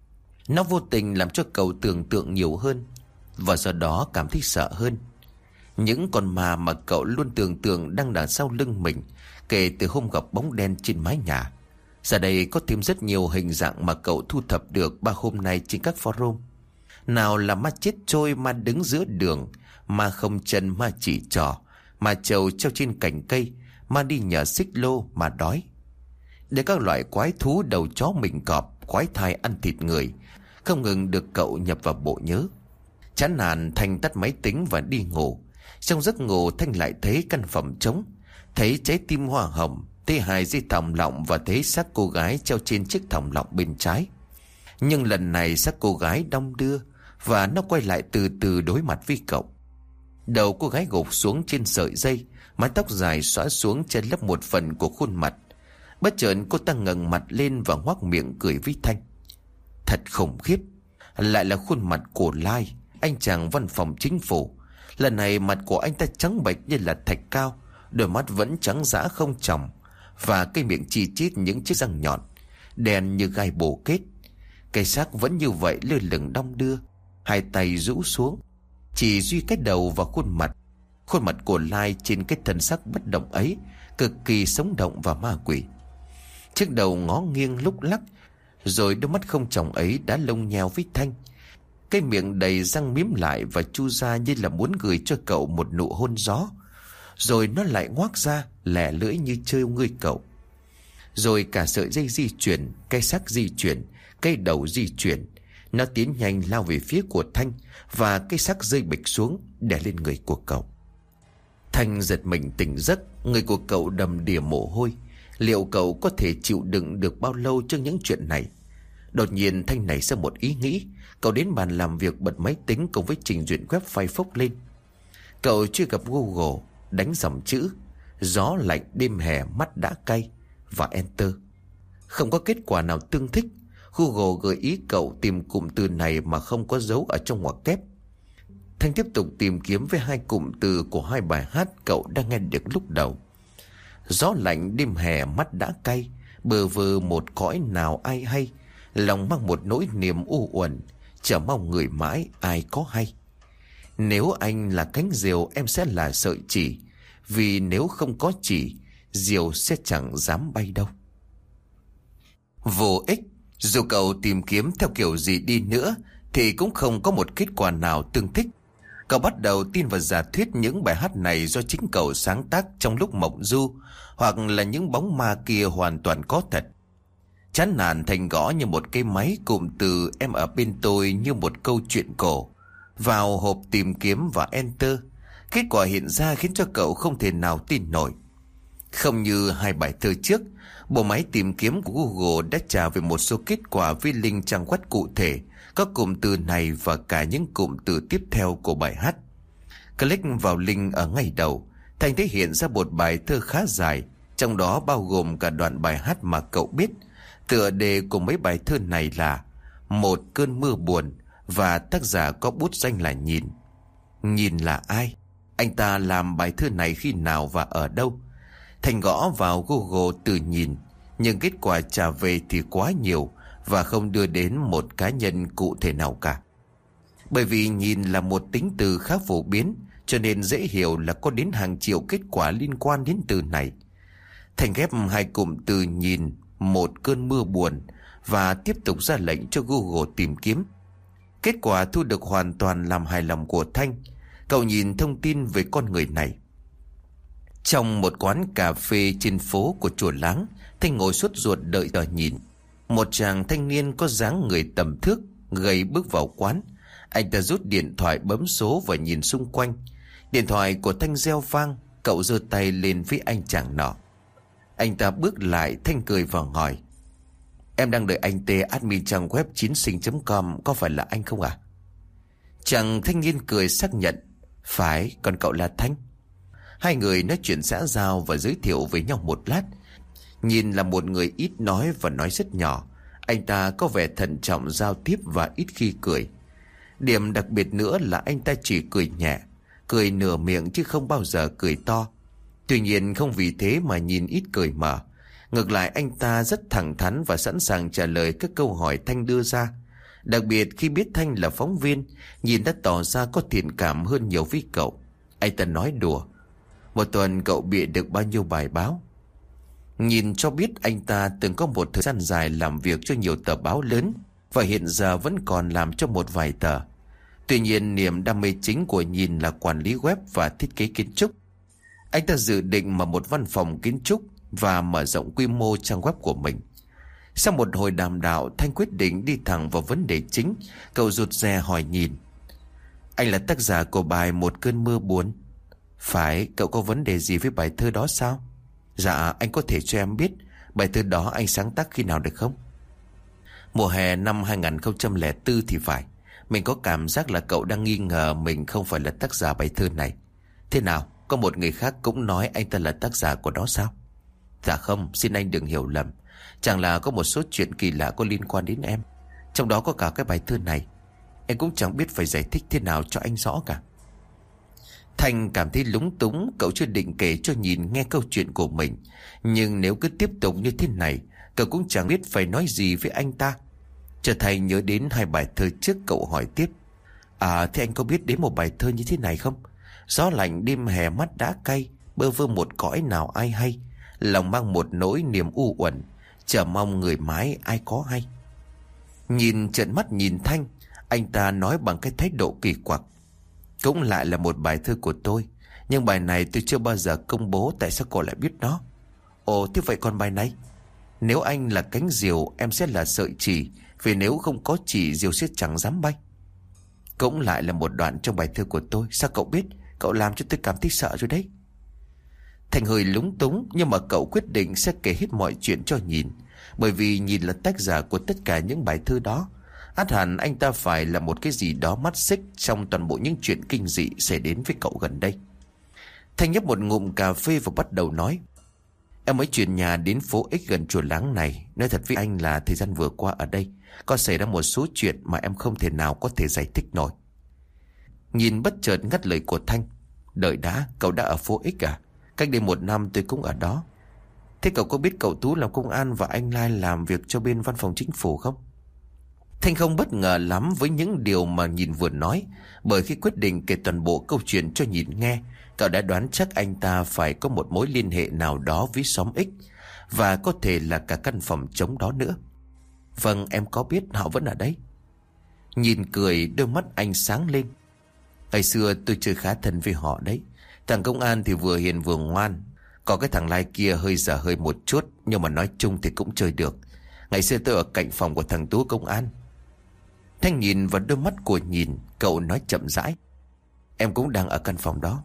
Nó vô tình làm cho cậu tưởng tượng nhiều hơn, và do đó cảm thấy sợ hơn. Những con ma mà cậu luôn tưởng tượng đang đằng sau lưng mình kể từ hôm gặp bóng đen trên mái nhà, giờ đây có thêm rất nhiều hình dạng mà cậu thu thập được 3 hôm nay trên các forum. Nào là ma chết trôi, ma đứng giữa đường, ma không chân, ma chỉ trỏ, ma trầu treo trên cành cây, ma đi nhờ xích lô, ma đói. Để các loại quái thú đầu chó mình cọp, quái thai ăn thịt người không ngừng được cậu nhập vào bộ nhớ. Chán nản, Thanh tắt máy tính và đi ngủ. Trong giấc ngủ, Thanh lại thấy căn phòng trống, thấy trái tim hoa hồng, thấy 2 dây thòng lọng và thấy xác cô gái treo trên chiếc thòng lọng bên trái. Nhưng lần này xác cô gái đong đưa và nó quay lại từ từ đối mặt với cậu. Đầu cô gái gục xuống trên sợi dây, mái tóc dài xõa xuống che lấp một phần của khuôn mặt. Bất chợt cô ta ngẩng mặt lên và ngoác miệng cười với Thanh. Thật khủng khiếp, lại là khuôn mặt của Lai, anh chàng văn phòng chính phủ. Lần này mặt của anh ta trắng bệch như là thạch cao, đôi mắt vẫn trắng dã không tròng, và cái miệng chi chít những chiếc răng nhọn đen như gai bổ kết. Cái xác vẫn như vậy lơ lửng đong đưa, 2 tay rũ xuống, chỉ duy cái đầu và khuôn mặt của Lai trên cái thân xác bất động ấy cực kỳ sống động và ma quỷ. Chiếc đầu ngó nghiêng lúc lắc, rồi đôi mắt không tròng ấy đã lông nheo với Thanh. Cái miệng đầy răng mím lại và chu ra như là muốn gửi cho cậu một nụ hôn gió. Rồi nó lại ngoác ra, lẻ lưỡi như trêu ngươi cậu. Rồi cả sợi dây di chuyển, cái xác di chuyển, cái đầu di chuyển. Nó tiến nhanh lao về phía của Thanh, và cái xác rơi bịch xuống đè lên người của cậu. Thanh giật mình tỉnh giấc, người của cậu đầm đìa mồ hôi. Liệu cậu có thể chịu đựng được bao lâu trước những chuyện này? Đột nhiên Thanh nảy ra một ý nghĩ. Cậu đến bàn làm việc bật máy tính cùng với trình duyệt web Firefox lên. Cậu truy cập Google, đánh dòng chữ gió lạnh đêm hè mắt đã cay và Enter. Không có kết quả nào tương thích. Google gợi ý cậu tìm cụm từ này mà không có dấu ở trong ngoặc kép. Thanh tiếp tục tìm kiếm với 2 cụm từ của 2 bài hát cậu đang nghe được lúc đầu. Gió lạnh đêm hè mắt đã cay, bờ vơ một cõi nào ai hay, lòng mang một nỗi niềm u uẩn, chờ mong người mãi ai có hay. Nếu anh là cánh diều em sẽ là sợi chỉ, vì nếu không có chỉ, diều sẽ chẳng dám bay đâu. Vô ích, dù cậu tìm kiếm theo kiểu gì đi nữa thì cũng không có một kết quả nào tương thích. Cậu bắt đầu tin vào giả thuyết những bài hát này do chính cậu sáng tác trong lúc mộng du, hoặc là những bóng ma kia hoàn toàn có thật. Chán nản, Thành gõ như một cái máy cụm từ em ở bên tôi như một câu chuyện cổ vào hộp tìm kiếm và Enter. Kết quả hiện ra khiến cho cậu không thể nào tin nổi. Không như 2 bài thơ trước, bộ máy tìm kiếm của Google đã trả về một số kết quả với link trang web cụ thể có cụm từ này và cả những cụm từ tiếp theo của bài hát. Click vào link ở ngay đầu, Thành thấy hiện ra một bài thơ khá dài, trong đó bao gồm cả đoạn bài hát mà cậu biết. Tựa đề của mấy bài thơ này là Một cơn mưa buồn, và tác giả có bút danh là Nhìn. Nhìn là ai? Anh ta làm bài thơ này khi nào và ở đâu? Thành gõ vào Google từ Nhìn, nhưng kết quả trả về thì quá nhiều và không đưa đến một cá nhân cụ thể nào cả. Bởi vì Nhìn là một tính từ khá phổ biến, cho nên dễ hiểu là có đến hàng triệu kết quả liên quan đến từ này. Thành ghép 2 cụm từ Nhìn, Một cơn mưa buồn và tiếp tục ra lệnh cho Google tìm kiếm. Kết quả thu được hoàn toàn làm hài lòng của Thanh. Cậu nhìn thông tin về con người này. Trong một quán cà phê trên phố của chùa Láng, Thanh ngồi sốt ruột đợi chờ nhìn. Một chàng thanh niên có dáng người tầm thước, gầy bước vào quán. Anh ta rút điện thoại bấm số và nhìn xung quanh. Điện thoại của Thanh reo vang. Cậu giơ tay lên với anh chàng nọ. Anh ta bước lại. Thanh cười và hỏi: Em đang đợi anh T, admin trang web 9sinh.com, có phải là anh không ạ? Chàng thanh niên cười xác nhận: Phải, còn cậu là Thanh. Hai người nói chuyện xã giao và giới thiệu với nhau một lát. Nhìn là một người ít nói và nói rất nhỏ. Anh ta có vẻ thận trọng giao tiếp và ít khi cười. Điểm đặc biệt nữa là anh ta chỉ cười nhẹ, cười nửa miệng chứ không bao giờ cười to. Tuy nhiên không vì thế mà nhìn ít cười mở. Ngược lại, anh ta rất thẳng thắn và sẵn sàng trả lời các câu hỏi Thanh đưa ra. Đặc biệt khi biết Thanh là phóng viên, nhìn đã tỏ ra có thiện cảm hơn nhiều với cậu. Anh ta nói đùa: Một tuần cậu bịa được bao nhiêu bài báo? Nhìn cho biết anh ta từng có một thời gian dài làm việc cho nhiều tờ báo lớn và hiện giờ vẫn còn làm cho một vài tờ. Tuy nhiên niềm đam mê chính của Nhìn là quản lý web và thiết kế kiến trúc. Anh ta dự định mở một văn phòng kiến trúc và mở rộng quy mô trang web của mình. Sau một hồi đàm đạo, Thanh quyết định đi thẳng vào vấn đề chính. Cậu rụt rè hỏi Nhìn: Anh là tác giả của bài Một cơn mưa buồn? Phải, cậu có vấn đề gì với bài thơ đó sao? Dạ, anh có thể cho em biết bài thơ đó anh sáng tác khi nào được không? Mùa hè năm 2004 thì phải. Mình có cảm giác là cậu đang nghi ngờ mình không phải là tác giả bài thơ này. Thế nào, có một người khác cũng nói anh ta là tác giả của nó sao? Dạ không, xin anh đừng hiểu lầm. Chẳng là có một số chuyện kỳ lạ có liên quan đến em, trong đó có cả cái bài thơ này. Em cũng chẳng biết phải giải thích thế nào cho anh rõ cả. Thành cảm thấy lúng túng. Cậu chưa định kể cho Nhìn nghe câu chuyện của mình, nhưng nếu cứ tiếp tục như thế này, cậu cũng chẳng biết phải nói gì với anh ta. Trở thành nhớ đến hai bài thơ trước, cậu hỏi tiếp: Thế anh có biết đến một bài thơ như thế này không? Gió lạnh đêm hè mắt đã cay, bơ vơ một cõi nào ai hay, lòng mang một nỗi niềm u uẩn, chờ mong người mái ai có hay. Nhìn trợn mắt nhìn Thanh. Anh ta nói bằng cái thái độ kỳ quặc: Cũng lại là một bài thơ của tôi, nhưng bài này tôi chưa bao giờ công bố. Tại sao cậu lại biết nó? Ồ, thế vậy còn bài này? Nếu anh là cánh diều, em sẽ là sợi chỉ, vì nếu không có chỉ, diều sẽ chẳng dám bay. Cũng lại là một đoạn trong bài thơ của tôi. Sao cậu biết? Cậu làm cho tôi cảm thấy sợ rồi đấy. Thành hơi lúng túng, nhưng mà cậu quyết định sẽ kể hết mọi chuyện cho Nhìn. Bởi vì Nhìn là tác giả của tất cả những bài thơ đó. Ắt hẳn anh ta phải là một cái gì đó mắt xích trong toàn bộ những chuyện kinh dị xảy đến với cậu gần đây. Thanh nhấp một ngụm cà phê và bắt đầu nói: Em mới chuyển nhà đến phố X gần chùa Láng này. Nói thật với anh là thời gian vừa qua ở đây có xảy ra một số chuyện mà em không thể nào có thể giải thích nổi. Nhìn bất chợt ngắt lời của Thanh: Đợi đã, cậu đã ở phố X à? Cách đây 1 năm tôi cũng ở đó. Thế cậu có biết cậu Tú làm công an và anh Lai làm việc cho bên văn phòng chính phủ không? Thanh không bất ngờ lắm với những điều mà Nhìn vừa nói, bởi khi quyết định kể toàn bộ câu chuyện cho Nhìn nghe, cậu đã đoán chắc anh ta phải có một mối liên hệ nào đó với xóm X, và có thể là cả căn phòng trống đó nữa. Vâng, em có biết, họ vẫn ở đấy. Nhìn cười, đôi mắt anh sáng lên: Ngày xưa tôi chơi khá thân với họ đấy. Thằng công an thì vừa hiền vừa ngoan, còn cái thằng Lai kia hơi dở hơi một chút, nhưng mà nói chung thì cũng chơi được. Ngày xưa tôi ở cạnh phòng của thằng Tú công an. Thanh nhìn vào đôi mắt của Nhìn, cậu nói chậm rãi: Em cũng đang ở căn phòng đó.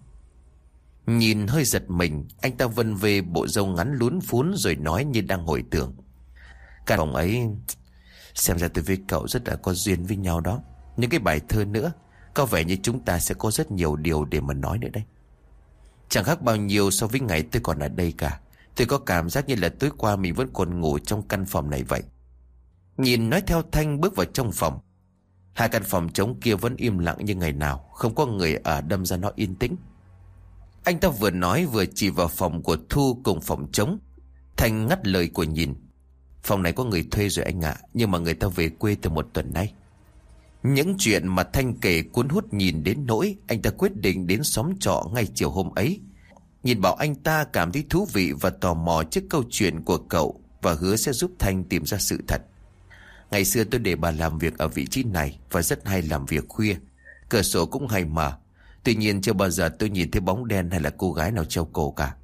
Nhìn hơi giật mình, anh ta vân về bộ râu ngắn lún phún rồi nói như đang hồi tưởng: Căn phòng ấy, xem ra tôi với cậu rất là có duyên với nhau đó. Những cái bài thơ nữa, có vẻ như chúng ta sẽ có rất nhiều điều để mà nói nữa đây. Chẳng khác bao nhiêu so với ngày tôi còn ở đây cả. Tôi có cảm giác như là tối qua mình vẫn còn ngủ trong căn phòng này vậy. Nhìn nói theo Thanh bước vào trong phòng. Hai căn phòng trống kia vẫn im lặng như ngày nào, không có người ở, đâm ra nó yên tĩnh. Anh ta vừa nói vừa chỉ vào phòng của Thu cùng phòng trống. Thanh ngắt lời của Nhìn: Phòng này có người thuê rồi anh ạ, nhưng mà người ta về quê từ 1 tuần nay. Những chuyện mà Thanh kể cuốn hút Nhìn đến nỗi anh ta quyết định đến xóm trọ ngay chiều hôm ấy. Nhìn bảo anh ta cảm thấy thú vị và tò mò trước câu chuyện của cậu, và hứa sẽ giúp Thanh tìm ra sự thật. Ngày xưa tôi để bà làm việc ở vị trí này và rất hay làm việc khuya. Cửa sổ cũng hay mở. Tuy nhiên chưa bao giờ tôi nhìn thấy bóng đen hay là cô gái nào treo cổ cả.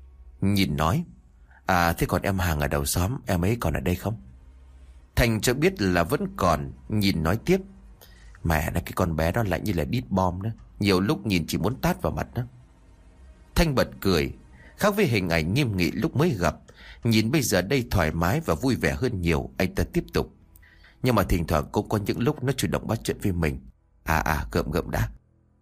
Nhìn nói: À thế còn em hàng ở đầu xóm, em ấy còn ở đây không? Thành cho biết là vẫn còn. Nhìn nói tiếp: Mẹ là cái con bé đó lại như là đít bom đó, nhiều lúc nhìn chỉ muốn tát vào mặt đó. Thanh bật cười. Khác với hình ảnh nghiêm nghị lúc mới gặp, nhìn bây giờ đây thoải mái và vui vẻ hơn nhiều. Anh ta tiếp tục: Nhưng mà thỉnh thoảng cũng có những lúc nó chủ động bắt chuyện với mình. Gợm gợm đã.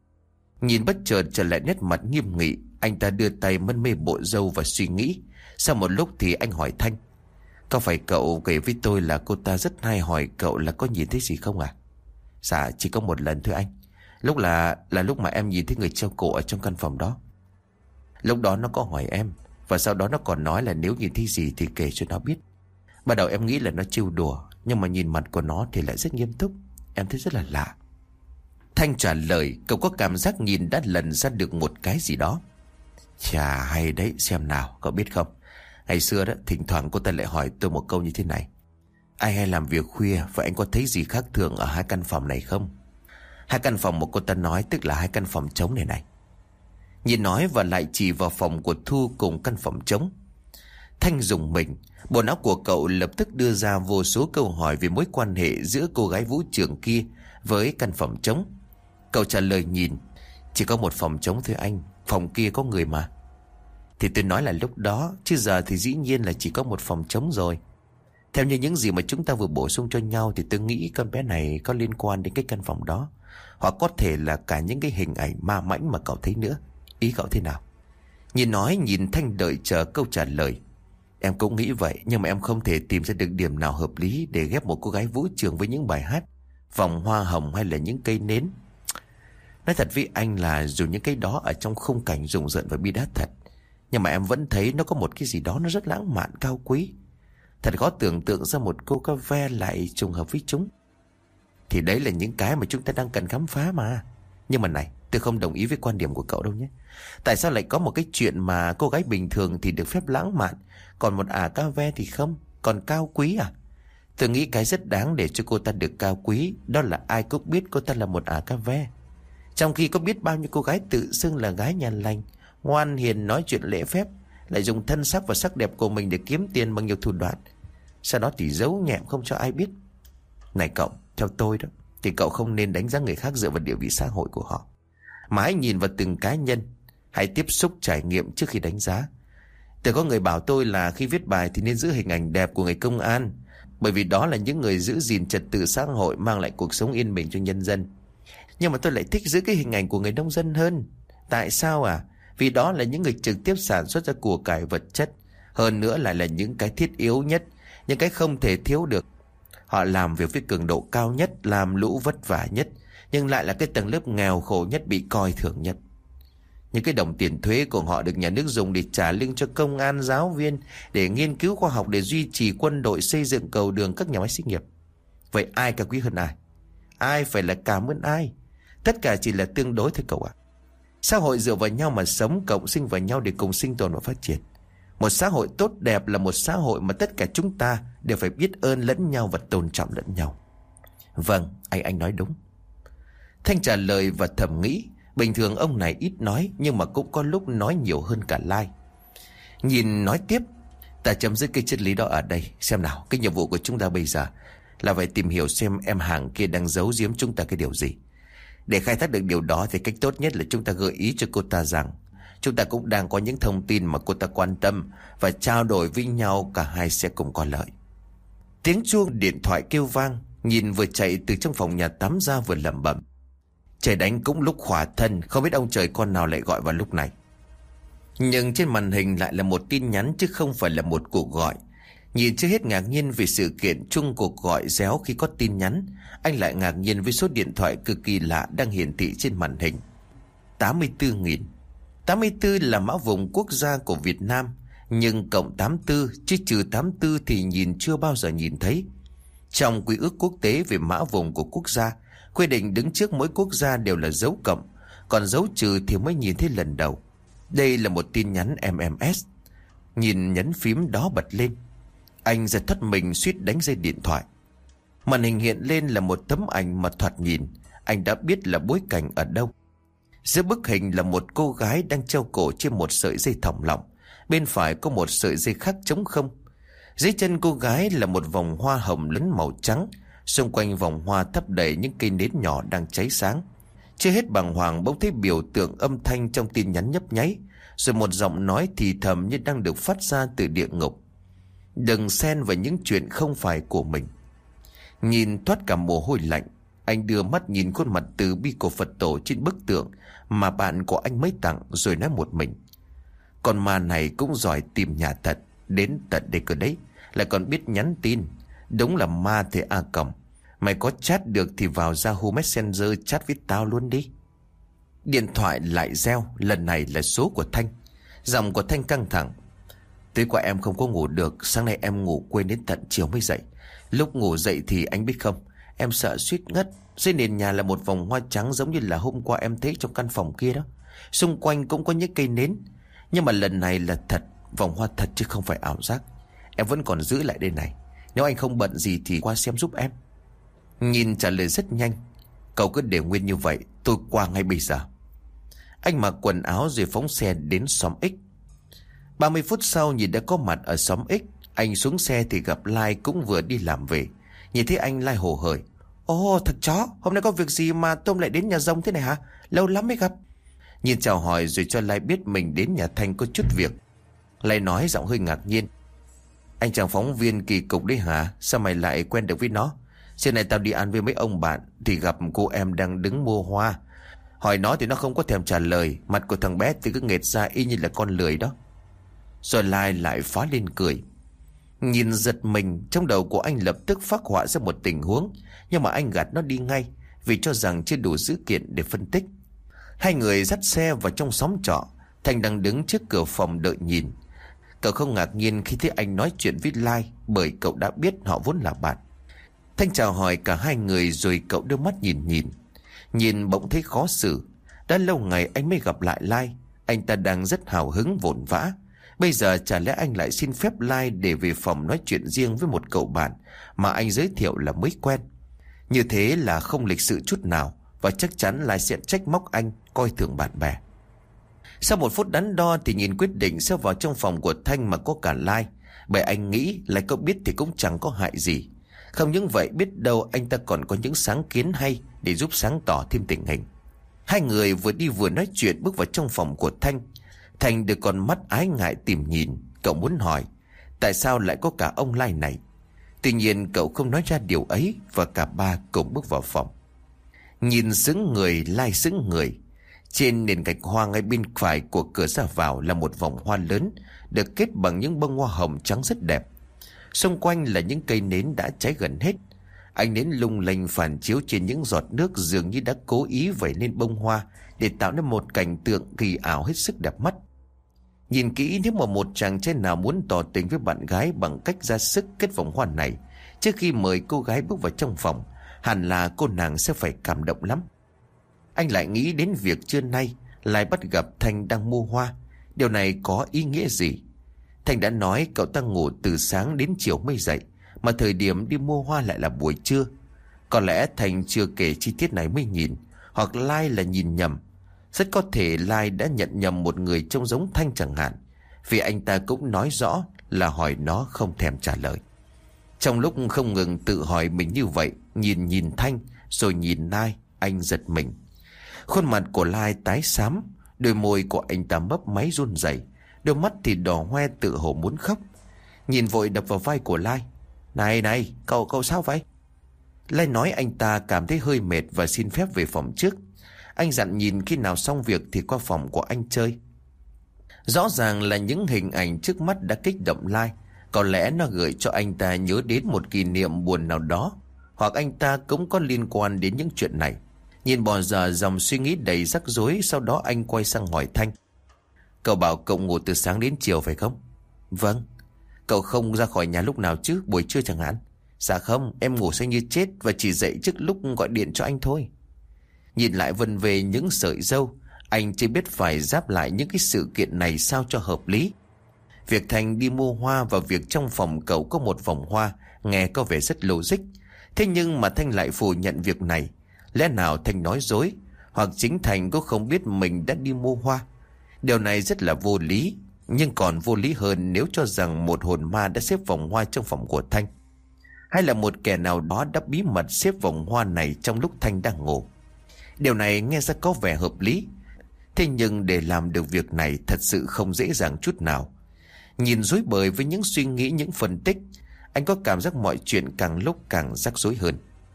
Nhìn bất chợt trở lại nét mặt nghiêm nghị. Anh ta đưa tay mân mê bộ râu và suy nghĩ. Sau một lúc thì anh hỏi Thanh: Có phải cậu kể với tôi là cô ta rất hay hỏi cậu là có nhìn thấy gì không à? Dạ chỉ có một lần thôi anh. Lúc là lúc mà em nhìn thấy người treo cổ ở trong căn phòng đó. Lúc đó nó có hỏi em, và sau đó nó còn nói là nếu nhìn thấy gì thì kể cho nó biết. Ban đầu em nghĩ là nó trêu đùa, nhưng mà nhìn mặt của nó thì lại rất nghiêm túc. Em thấy rất là lạ. Thanh trả lời. Cậu có cảm giác nhìn đã lần ra được một cái gì đó. Chà hay đấy, xem nào, cậu biết không, ngày xưa đó thỉnh thoảng cô ta lại hỏi tôi một câu như thế này: Ai hay làm việc khuya và anh có thấy gì khác thường ở hai căn phòng này không? Hai căn phòng mà cô ta nói tức là hai căn phòng trống này này. Nhìn nói và lại chỉ vào phòng của Thu cùng căn phòng trống. Thanh rùng mình. Bộ não của cậu lập tức đưa ra vô số câu hỏi về mối quan hệ giữa cô gái vũ trưởng kia với căn phòng trống. Cậu trả lời nhìn: Chỉ có một phòng trống thôi anh, phòng kia có người mà. Thì tôi nói là lúc đó, chứ giờ thì dĩ nhiên là chỉ có một phòng trống rồi. Theo như những gì mà chúng ta vừa bổ sung cho nhau thì tôi nghĩ con bé này có liên quan đến cái căn phòng đó, hoặc có thể là cả những cái hình ảnh ma mãnh mà cậu thấy nữa. Ý cậu thế nào? Nhìn nói nhìn Thanh đợi chờ câu trả lời. Em cũng nghĩ vậy, nhưng mà em không thể tìm ra được điểm nào hợp lý để ghép một cô gái vũ trường với những bài hát, vòng hoa hồng hay là những cây nến. Nói thật với anh là dù những cái đó ở trong khung cảnh rùng rợn và bi đát thật, nhưng mà em vẫn thấy nó có một cái gì đó nó rất lãng mạn cao quý. Thật khó tưởng tượng ra một cô cá ve lại trùng hợp với chúng. Thì đấy là những cái mà chúng ta đang cần khám phá mà. Nhưng mà này, tôi không đồng ý với quan điểm của cậu đâu nhé. Tại sao lại có một cái chuyện mà cô gái bình thường thì được phép lãng mạn, còn một cá ve thì không, còn cao quý à? Tôi nghĩ cái rất đáng để cho cô ta được cao quý đó là ai cũng biết cô ta là một cá ve. Trong khi có biết bao nhiêu cô gái tự xưng là gái nhà lành, ngoan hiền, nói chuyện lễ phép, lại dùng thân sắc và sắc đẹp của mình để kiếm tiền bằng nhiều thủ đoạn, sau đó thì giấu nhẹm không cho ai biết. Này cậu, theo tôi đó thì cậu không nên đánh giá người khác dựa vào địa vị xã hội của họ, mà hãy nhìn vào từng cá nhân, hãy tiếp xúc trải nghiệm trước khi đánh giá. Từng có người bảo tôi là khi viết bài thì nên giữ hình ảnh đẹp của người công an, bởi vì đó là những người giữ gìn trật tự xã hội, mang lại cuộc sống yên bình cho nhân dân. Nhưng mà tôi lại thích giữ cái hình ảnh của người nông dân hơn. Tại sao à? Vì đó là những người trực tiếp sản xuất ra của cải vật chất, hơn nữa lại là những cái thiết yếu nhất, những cái không thể thiếu được. Họ làm việc với cường độ cao nhất, làm lũ vất vả nhất, nhưng lại là cái tầng lớp nghèo khổ nhất, bị coi thường nhất. Những cái đồng tiền thuế của họ được nhà nước dùng để trả lương cho công an, giáo viên, để nghiên cứu khoa học, để duy trì quân đội, xây dựng cầu đường, các nhà máy xí nghiệp. Vậy ai cao quý hơn ai? Ai phải là cảm ơn ai? Tất cả chỉ là tương đối thôi cậu ạ. Xã hội dựa vào nhau mà sống, cộng sinh vào nhau để cùng sinh tồn và phát triển. Một xã hội tốt đẹp là một xã hội mà tất cả chúng ta đều phải biết ơn lẫn nhau và tôn trọng lẫn nhau. Vâng, anh nói đúng. Thanh trả lời và thầm nghĩ, bình thường ông này ít nói, nhưng mà cũng có lúc nói nhiều hơn cả Lai. Nhìn nói tiếp: Ta chấm dứt cái triết lý đó ở đây. Xem nào, cái nhiệm vụ của chúng ta bây giờ là phải tìm hiểu xem em hàng kia đang giấu giếm chúng ta cái điều gì. Để khai thác được điều đó thì cách tốt nhất là chúng ta gợi ý cho cô ta rằng chúng ta cũng đang có những thông tin mà cô ta quan tâm, và trao đổi với nhau, cả hai sẽ cùng có lợi. Tiếng chuông điện thoại kêu vang. Nhìn vừa chạy từ trong phòng nhà tắm ra vừa lẩm bẩm: Trời đánh cũng lúc khỏa thân, không biết ông trời con nào lại gọi vào lúc này. Nhưng trên màn hình lại là một tin nhắn chứ không phải là một cuộc gọi. Nhìn chưa hết ngạc nhiên về sự kiện chung cuộc gọi réo khi có tin nhắn, anh lại ngạc nhiên với số điện thoại cực kỳ lạ đang hiển thị trên màn hình. 84.000. 84 là mã vùng quốc gia của Việt Nam, nhưng cộng 84 chứ trừ 84 thì nhìn chưa bao giờ nhìn thấy. Trong quy ước quốc tế về mã vùng của quốc gia, quy định đứng trước mỗi quốc gia đều là dấu cộng, còn dấu trừ thì mới nhìn thấy lần đầu. Đây là một tin nhắn MMS. Nhìn nhấn phím đó bật lên, anh giật thót mình suýt đánh rơi điện thoại. Màn hình hiện lên là một tấm ảnh mà thoạt nhìn anh đã biết là bối cảnh ở đâu. Giữa bức hình là một cô gái đang treo cổ trên một sợi dây thòng lọng. Bên phải có một sợi dây khác trống không. Dưới chân cô gái là một vòng hoa hồng lẫn màu trắng. Xung quanh vòng hoa thắp đầy những cây nến nhỏ đang cháy sáng. Chưa hết bàng hoàng, bỗng thấy biểu tượng âm thanh trong tin nhắn nhấp nháy. Rồi một giọng nói thì thầm như đang được phát ra từ địa ngục: đừng xen vào những chuyện không phải của mình. Nhìn thoát cả mồ hôi lạnh, anh đưa mắt nhìn khuôn mặt từ bi của Phật tổ trên bức tượng mà bạn của anh mới tặng, rồi nói một mình: con ma này cũng giỏi tìm nhà thật. Đến tận đây cơ đấy, lại còn biết nhắn tin. Đúng là ma thế A Còng. Mày có chat được thì vào Yahoo Messenger chat với tao luôn đi. Điện thoại lại reo, lần này là số của Thanh. Giọng của Thanh căng thẳng: tối qua em không có ngủ được, sáng nay em ngủ quên đến tận chiều mới dậy. Lúc ngủ dậy thì anh biết không, em sợ suýt ngất. Dưới nền nhà là một vòng hoa trắng giống như là hôm qua em thấy trong căn phòng kia đó. Xung quanh cũng có những cây nến, nhưng mà lần này là thật, vòng hoa thật chứ không phải ảo giác. Em vẫn còn giữ lại đây này, nếu anh không bận gì thì qua xem giúp em. Nhìn trả lời rất nhanh: cậu cứ để nguyên như vậy, tôi qua ngay bây giờ. Anh mặc quần áo rồi phóng xe đến xóm X. 30 phút sau nhìn đã có mặt ở xóm X. Anh xuống xe thì gặp Lai cũng vừa đi làm về. Nhìn thấy anh, Lai hồ hởi: ồ, thật chó, hôm nay có việc gì mà Tôm lại đến nhà rông thế này hả? Lâu lắm mới gặp. Nhìn chào hỏi rồi cho Lai biết mình đến nhà Thanh có chút việc. Lai nói giọng hơi ngạc nhiên: anh chàng phóng viên kỳ cục đấy hả? Sao mày lại quen được với nó? Xưa này tao đi ăn với mấy ông bạn thì gặp cô em đang đứng mua hoa. Hỏi nó thì nó không có thèm trả lời. Mặt của thằng bé thì cứ nghệt ra y như là con lười đó. Rồi Lai lại phá lên cười. Nhìn giật mình, trong đầu của anh lập tức phác họa ra một tình huống, nhưng mà anh gạt nó đi ngay vì cho rằng chưa đủ dữ kiện để phân tích. Hai người dắt xe vào trong xóm trọ. Thành đang đứng trước cửa phòng đợi nhìn. Cậu không ngạc nhiên khi thấy anh nói chuyện với Lai, bởi cậu đã biết họ vốn là bạn. Thanh chào hỏi cả hai người rồi cậu đưa mắt nhìn bỗng thấy khó xử. Đã lâu ngày anh mới gặp lại Lai. Anh ta đang rất hào hứng vội vã. Bây giờ chả lẽ anh lại xin phép Lai để về phòng nói chuyện riêng với một cậu bạn mà anh giới thiệu là mới quen. Như thế là không lịch sự chút nào, và chắc chắn Lai sẽ trách móc anh coi thường bạn bè. Sau một phút đắn đo thì nhìn quyết định sẽ vào trong phòng của Thanh mà có cả Lai, bởi anh nghĩ Lai có biết thì cũng chẳng có hại gì. Không những vậy, biết đâu anh ta còn có những sáng kiến hay để giúp sáng tỏ thêm tình hình. Hai người vừa đi vừa nói chuyện bước vào trong phòng của Thanh. Thành được con mắt ái ngại tìm nhìn. Cậu muốn hỏi tại sao lại có cả ông Lai này. Tuy nhiên cậu không nói ra điều ấy, và cả ba cùng bước vào phòng. Nhìn sững người, Lai sững người. Trên nền gạch hoa ngay bên phải của cửa ra vào là một vòng hoa lớn, được kết bằng những bông hoa hồng trắng rất đẹp. Xung quanh là những cây nến đã cháy gần hết. Ánh nến lung linh phản chiếu trên những giọt nước, dường như đã cố ý vẩy lên bông hoa để tạo nên một cảnh tượng kỳ ảo hết sức đẹp mắt. Nhìn kỹ, nếu mà một chàng trai nào muốn tỏ tình với bạn gái bằng cách ra sức kết vòng hoa này trước khi mời cô gái bước vào trong phòng, hẳn là cô nàng sẽ phải cảm động lắm. Anh lại nghĩ đến việc trưa nay Lai bắt gặp Thanh đang mua hoa. Điều này có ý nghĩa gì? Thanh đã nói cậu ta ngủ từ sáng đến chiều mới dậy, mà thời điểm đi mua hoa lại là buổi trưa. Có lẽ Thanh chưa kể chi tiết này mới nhìn, hoặc Lai là nhìn nhầm. Rất có thể Lai đã nhận nhầm một người trông giống Thanh chẳng hạn, vì anh ta cũng nói rõ là hỏi nó không thèm trả lời. Trong lúc không ngừng tự hỏi mình như vậy, nhìn Thanh rồi nhìn Lai, anh giật mình. Khuôn mặt của Lai tái xám, đôi môi của anh ta mấp máy run rẩy, đôi mắt thì đỏ hoe tự hồ muốn khóc. Nhìn vội đập vào vai của Lai: Này, cậu sao vậy? Lai nói anh ta cảm thấy hơi mệt và xin phép về phòng trước. Anh dặn nhìn khi nào xong việc thì qua phòng của anh chơi. Rõ ràng là những hình ảnh trước mắt đã kích động Lai. Có lẽ nó gợi cho anh ta nhớ đến một kỷ niệm buồn nào đó, hoặc anh ta cũng có liên quan đến những chuyện này. Nhìn bỏ dở dòng suy nghĩ đầy rắc rối, sau đó anh quay sang hỏi Thanh: Cậu bảo cậu ngủ từ sáng đến chiều phải không? Vâng. Cậu không ra khỏi nhà lúc nào chứ, buổi trưa chẳng hạn? Dạ không, em ngủ say như chết và chỉ dậy trước lúc gọi điện cho anh thôi. Nhìn lại vần về những sợi râu, anh chỉ biết phải giáp lại những cái sự kiện này sao cho hợp lý. Việc Thành đi mua hoa và việc trong phòng cậu có một vòng hoa nghe có vẻ rất logic. Thế nhưng mà Thanh lại phủ nhận việc này. Lẽ nào Thanh nói dối, hoặc chính Thành cũng không biết mình đã đi mua hoa. Điều này rất là vô lý, nhưng còn vô lý hơn nếu cho rằng một hồn ma đã xếp vòng hoa trong phòng của Thanh, hay là một kẻ nào đó đã bí mật xếp vòng hoa này trong lúc Thanh đang ngủ. Điều này nghe ra có vẻ hợp lý, thế nhưng để làm được việc này thật sự không dễ dàng chút nào. Nhìn rối bời với những suy nghĩ, những phân tích, anh có cảm giác mọi chuyện càng lúc càng rắc rối hơn.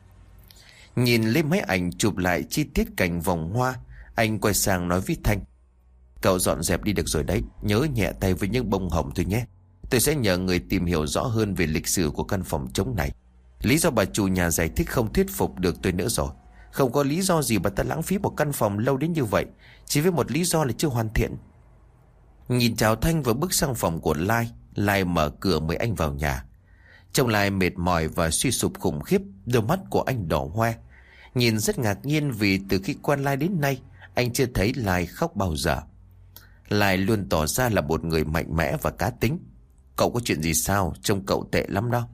Nhìn lên máy ảnh chụp lại chi tiết cảnh vòng hoa, anh quay sang nói với Thanh: "Cậu dọn dẹp đi được rồi đấy, nhớ nhẹ tay với những bông hồng thôi nhé. Tôi sẽ nhờ người tìm hiểu rõ hơn về lịch sử của căn phòng trống này. Lý do bà chủ nhà giải thích không thuyết phục được tôi nữa rồi. Không có lý do gì bà ta lãng phí một căn phòng lâu đến như vậy, chỉ với một lý do là chưa hoàn thiện." Nhìn chào Thanh vừa bước sang phòng của Lai, Lai mở cửa mời anh vào nhà. Trông Lai mệt mỏi và suy sụp khủng khiếp, đôi mắt của anh đỏ hoe. Nhìn rất ngạc nhiên vì từ khi quen Lai đến nay, anh chưa thấy Lai khóc bao giờ. Lai luôn tỏ ra là một người mạnh mẽ và cá tính. "Cậu có chuyện gì sao? Trông cậu tệ lắm đó."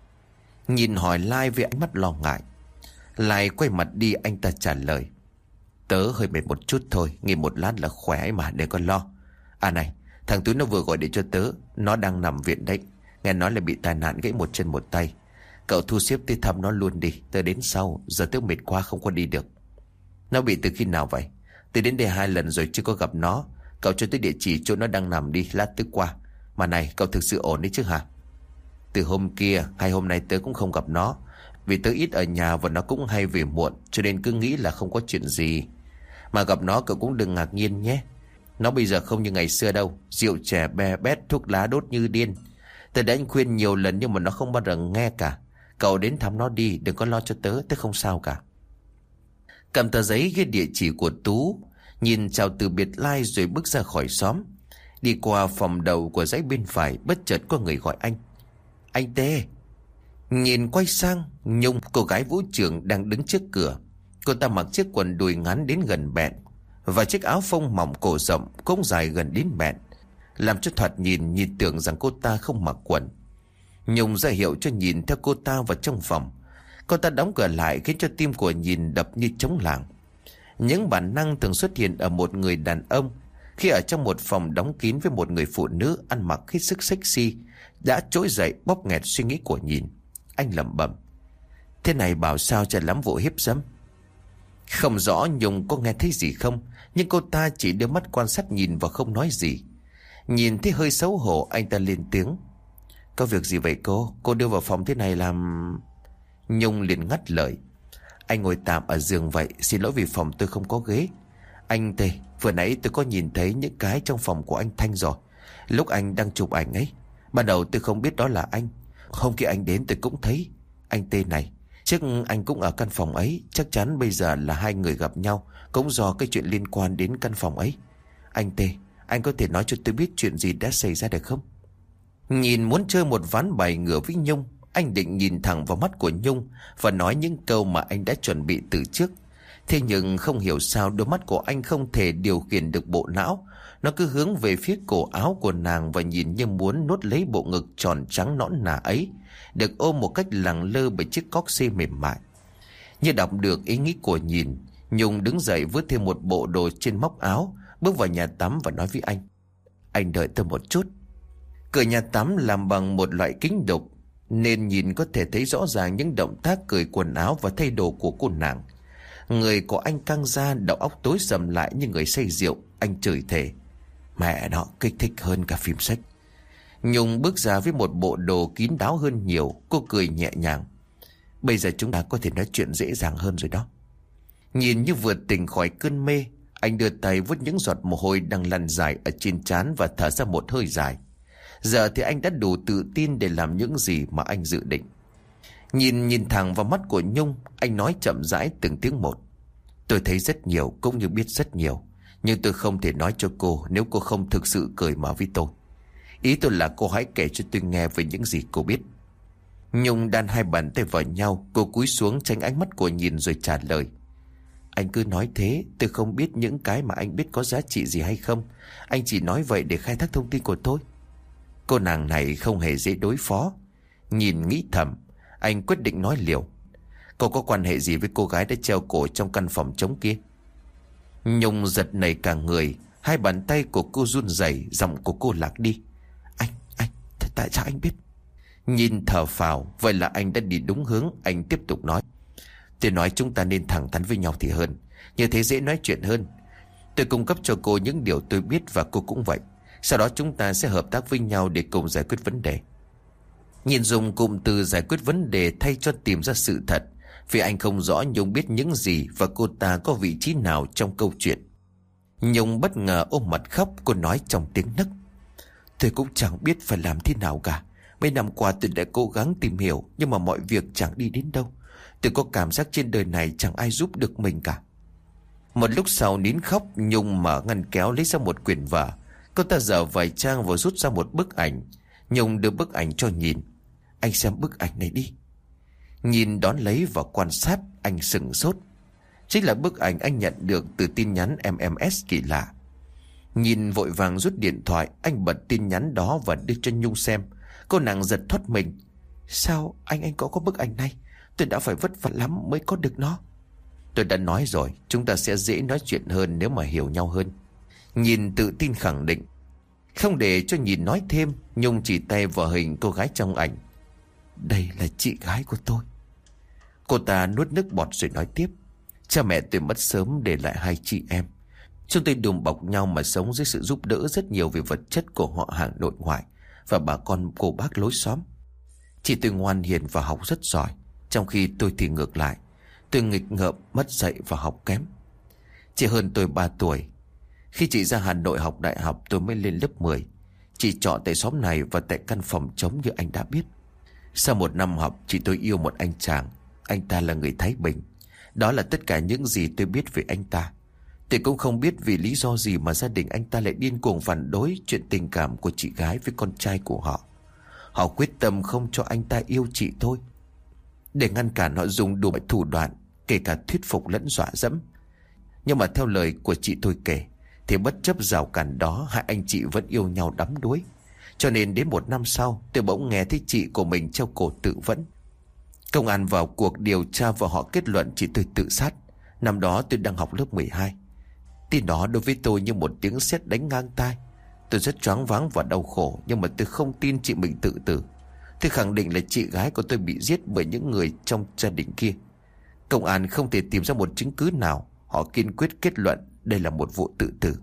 Nhìn hỏi Lai với ánh mắt lo ngại. Lai quay mặt đi, anh ta trả lời: "Tớ hơi mệt một chút thôi, nghỉ một lát là khỏe ấy mà, đừng có lo. À này, thằng Túi nó vừa gọi điện cho tớ, nó đang nằm viện đấy. Nghe nói là bị tai nạn gãy một chân một tay. Cậu thu xếp tới thăm nó luôn đi, tớ đến sau, giờ tớ mệt quá không có đi được." "Nó bị từ khi nào vậy?" "Tớ đến đây 2 lần rồi chưa có gặp nó. Cậu cho tới địa chỉ chỗ nó đang nằm đi, lát tớ qua. Mà này, cậu thực sự ổn đấy chứ hả?" "Từ hôm kia, 2 hôm nay tớ cũng không gặp nó. Vì tớ ít ở nhà và nó cũng hay về muộn, cho nên cứ nghĩ là không có chuyện gì. Mà gặp nó cậu cũng đừng ngạc nhiên nhé. Nó bây giờ không như ngày xưa đâu, rượu chè be bét, thuốc lá đốt như điên. Tớ đã anh khuyên nhiều lần nhưng mà nó không bao giờ nghe cả. Cậu đến thăm nó đi, đừng có lo cho tớ, tớ không sao cả." Cầm tờ giấy ghi địa chỉ của Tú, nhìn chào từ biệt Lai rồi bước ra khỏi xóm. Đi qua phòng đầu của dãy bên phải, bất chợt có người gọi anh: "Anh Tê." Nhìn quay sang, Nhung, cô gái vũ trường đang đứng trước cửa. Cô ta mặc chiếc quần đùi ngắn đến gần bẹn và chiếc áo phông mỏng cổ rộng cũng dài gần đến bẹn, làm cho thoạt nhìn tưởng rằng cô ta không mặc quần. Nhung ra hiệu cho nhìn theo cô ta vào trong phòng. Cô ta đóng cửa lại khiến cho tim của nhìn đập như trống lảng. Những bản năng thường xuất hiện ở một người đàn ông khi ở trong một phòng đóng kín với một người phụ nữ ăn mặc hết sức sexy đã trỗi dậy bóp nghẹt suy nghĩ của nhìn. Anh lẩm bẩm: "Thế này bảo sao chả lắm vụ hiếp dâm." Không rõ Nhung có nghe thấy gì không, nhưng cô ta chỉ đưa mắt quan sát nhìn và không nói gì. Nhìn thấy hơi xấu hổ, anh ta lên tiếng: "Có việc gì vậy cô? Cô đưa vào phòng thế này làm..." Nhung liền ngắt lời: "Anh ngồi tạm ở giường vậy, xin lỗi vì phòng tôi không có ghế. Anh Tê, vừa nãy tôi có nhìn thấy những cái trong phòng của anh Thanh rồi. Lúc anh đang chụp ảnh ấy, ban đầu tôi không biết đó là anh. Hôm kia anh đến tôi cũng thấy. Anh Tê này, trước anh cũng ở căn phòng ấy, chắc chắn bây giờ là 2 người gặp nhau cũng do cái chuyện liên quan đến căn phòng ấy. Anh Tê, anh có thể nói cho tôi biết chuyện gì đã xảy ra được không?" Nhìn muốn chơi một ván bài ngửa với Nhung, anh định nhìn thẳng vào mắt của Nhung và nói những câu mà anh đã chuẩn bị từ trước. Thế nhưng không hiểu sao đôi mắt của anh không thể điều khiển được bộ não. Nó cứ hướng về phía cổ áo của nàng và nhìn như muốn nuốt lấy bộ ngực tròn trắng nõn nà ấy, được ôm một cách lẳng lơ bởi chiếc cóc xê mềm mại. Như đọc được ý nghĩ của nhìn, Nhung đứng dậy vứt thêm một bộ đồ trên móc áo, bước vào nhà tắm và nói với anh: "Anh đợi tôi một chút." Cửa nhà tắm làm bằng một loại kính đục nên nhìn có thể thấy rõ ràng những động tác cởi quần áo và thay đồ của cô nàng. Người của anh căng ra, đầu óc tối sầm lại như người say rượu. Anh chửi thề: "Mẹ nó, kích thích hơn cả phim sách." Nhung bước ra với một bộ đồ kín đáo hơn nhiều. Cô cười nhẹ nhàng: "Bây giờ chúng ta có thể nói chuyện dễ dàng hơn rồi đó." Nhìn như vừa tỉnh khỏi cơn mê, anh đưa tay vuốt những giọt mồ hôi đang lăn dài ở trên trán và thở ra một hơi dài. Giờ thì anh đã đủ tự tin để làm những gì mà anh dự định. Nhìn thẳng vào mắt của Nhung, anh nói chậm rãi từng tiếng một: "Tôi thấy rất nhiều cũng như biết rất nhiều, nhưng tôi không thể nói cho cô nếu cô không thực sự cởi mở với tôi. Ý tôi là cô hãy kể cho tôi nghe về những gì cô biết." Nhung đan 2 bàn tay vào nhau, cô cúi xuống tránh ánh mắt của nhìn rồi trả lời: "Anh cứ nói thế, tôi không biết những cái mà anh biết có giá trị gì hay không. Anh chỉ nói vậy để khai thác thông tin của tôi." Cô nàng này không hề dễ đối phó. Nhìn nghĩ thầm, anh quyết định nói liều: "Cô có quan hệ gì với cô gái đã treo cổ trong căn phòng trống kia?" Nhung giật nảy cả người. Hai bàn tay của cô run rẩy, giọng của cô lạc đi. Anh, tại sao anh biết? Nhìn thở phào, vậy là anh đã đi đúng hướng. Anh tiếp tục nói. Tôi nói chúng ta nên thẳng thắn với nhau thì hơn, như thế dễ nói chuyện hơn. Tôi cung cấp cho cô những điều tôi biết và cô cũng vậy. Sau đó chúng ta sẽ hợp tác với nhau để cùng giải quyết vấn đề. Nhìn dùng cụm từ giải quyết vấn đề thay cho tìm ra sự thật, vì anh không rõ Nhung biết những gì và cô ta có vị trí nào trong câu chuyện. Nhung bất ngờ ôm mặt khóc. Cô nói trong tiếng nấc. Tôi cũng chẳng biết phải làm thế nào cả. Mấy năm qua tôi đã cố gắng tìm hiểu, nhưng mà mọi việc chẳng đi đến đâu. Tôi có cảm giác trên đời này chẳng ai giúp được mình cả. Một lúc sau nín khóc, Nhung mở ngăn kéo lấy ra một quyển vở. Cô ta dở vài trang và rút ra một bức ảnh. Nhung đưa bức ảnh cho nhìn. Anh xem bức ảnh này đi. Nhìn đón lấy và quan sát. Anh sửng sốt. Chính là bức ảnh anh nhận được từ tin nhắn MMS kỳ lạ. Nhìn vội vàng rút điện thoại. Anh bật tin nhắn đó và đưa cho Nhung xem. Cô nàng giật thoát mình. Sao anh có bức ảnh này? Tôi đã phải vất vả lắm mới có được nó. Tôi đã nói rồi, chúng ta sẽ dễ nói chuyện hơn nếu mà hiểu nhau hơn. Nhìn tự tin khẳng định. Không để cho Nhìn nói thêm, Nhung chỉ tay vào hình cô gái trong ảnh. Đây là chị gái của tôi. Cô ta nuốt nước bọt rồi nói tiếp. Cha mẹ tôi mất sớm để lại hai chị em. Chúng tôi đùm bọc nhau mà sống dưới sự giúp đỡ rất nhiều về vật chất của họ hàng nội ngoại và bà con cô bác lối xóm. Chị tôi ngoan hiền và học rất giỏi, trong khi tôi thì ngược lại. Tôi nghịch ngợm, mất dạy và học kém. Chị hơn tôi 3 tuổi. Khi chị ra Hà Nội học đại học tôi mới lên lớp 10. Chị trọ tại xóm này và tại căn phòng trống như anh đã biết. Sau một năm học, chị tôi yêu một anh chàng. Anh ta là người Thái Bình. Đó là tất cả những gì tôi biết về anh ta. Tôi cũng không biết vì lý do gì mà gia đình anh ta lại điên cuồng phản đối chuyện tình cảm của chị gái với con trai của họ. Họ quyết tâm không cho anh ta yêu chị tôi. Để ngăn cản họ dùng đủ mọi thủ đoạn, kể cả thuyết phục lẫn dọa dẫm. Nhưng mà theo lời của chị tôi kể, thì bất chấp rào cản đó, hai anh chị vẫn yêu nhau đắm đuối. Cho nên đến một năm sau, tôi bỗng nghe thấy chị của mình treo cổ tự vẫn. Công an vào cuộc điều tra và họ kết luận chị tôi tự sát. Năm đó tôi đang học lớp 12. Tin đó đối với tôi như một tiếng sét đánh ngang tai. Tôi rất choáng váng và đau khổ, nhưng mà tôi không tin chị mình tự tử. Tôi khẳng định là chị gái của tôi bị giết bởi những người trong gia đình kia. Công an không thể tìm ra một chứng cứ nào. Họ kiên quyết kết luận đây là một vụ tự tử.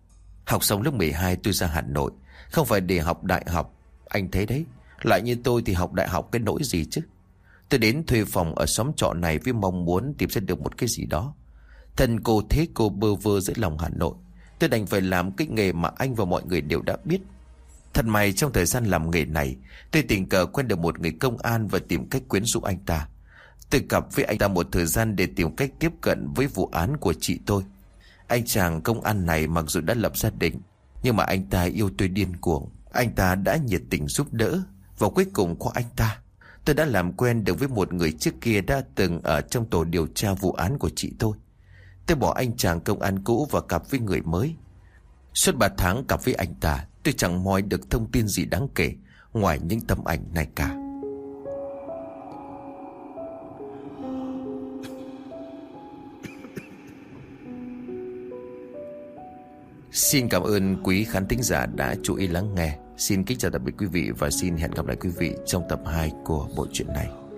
Học xong lớp 12 tôi ra Hà Nội, không phải để học đại học. Anh thấy đấy, lại như tôi thì học đại học cái nỗi gì chứ. Tôi đến thuê phòng ở xóm trọ này với mong muốn tìm ra được một cái gì đó. Thân cô thế cô bơ vơ giữa lòng Hà Nội. Tôi đành phải làm cái nghề mà anh và mọi người đều đã biết. Thật may trong thời gian làm nghề này, tôi tình cờ quen được một người công an và tìm cách quyến rũ anh ta. Tôi gặp với anh ta một thời gian để tìm cách tiếp cận với vụ án của chị tôi. Anh chàng công an này mặc dù đã lập gia đình, nhưng mà anh ta yêu tôi điên cuồng. Anh ta đã nhiệt tình giúp đỡ, và cuối cùng qua anh ta, tôi đã làm quen được với một người trước kia đã từng ở trong tổ điều tra vụ án của chị tôi. Tôi bỏ anh chàng công an cũ và cặp với người mới. Suốt 3 tháng cặp với anh ta, tôi chẳng moi được thông tin gì đáng kể ngoài những tấm ảnh này cả. Xin cảm ơn quý khán thính giả đã chú ý lắng nghe. Xin kính chào tạm biệt quý vị và xin hẹn gặp lại quý vị trong tập 2 của bộ truyện này.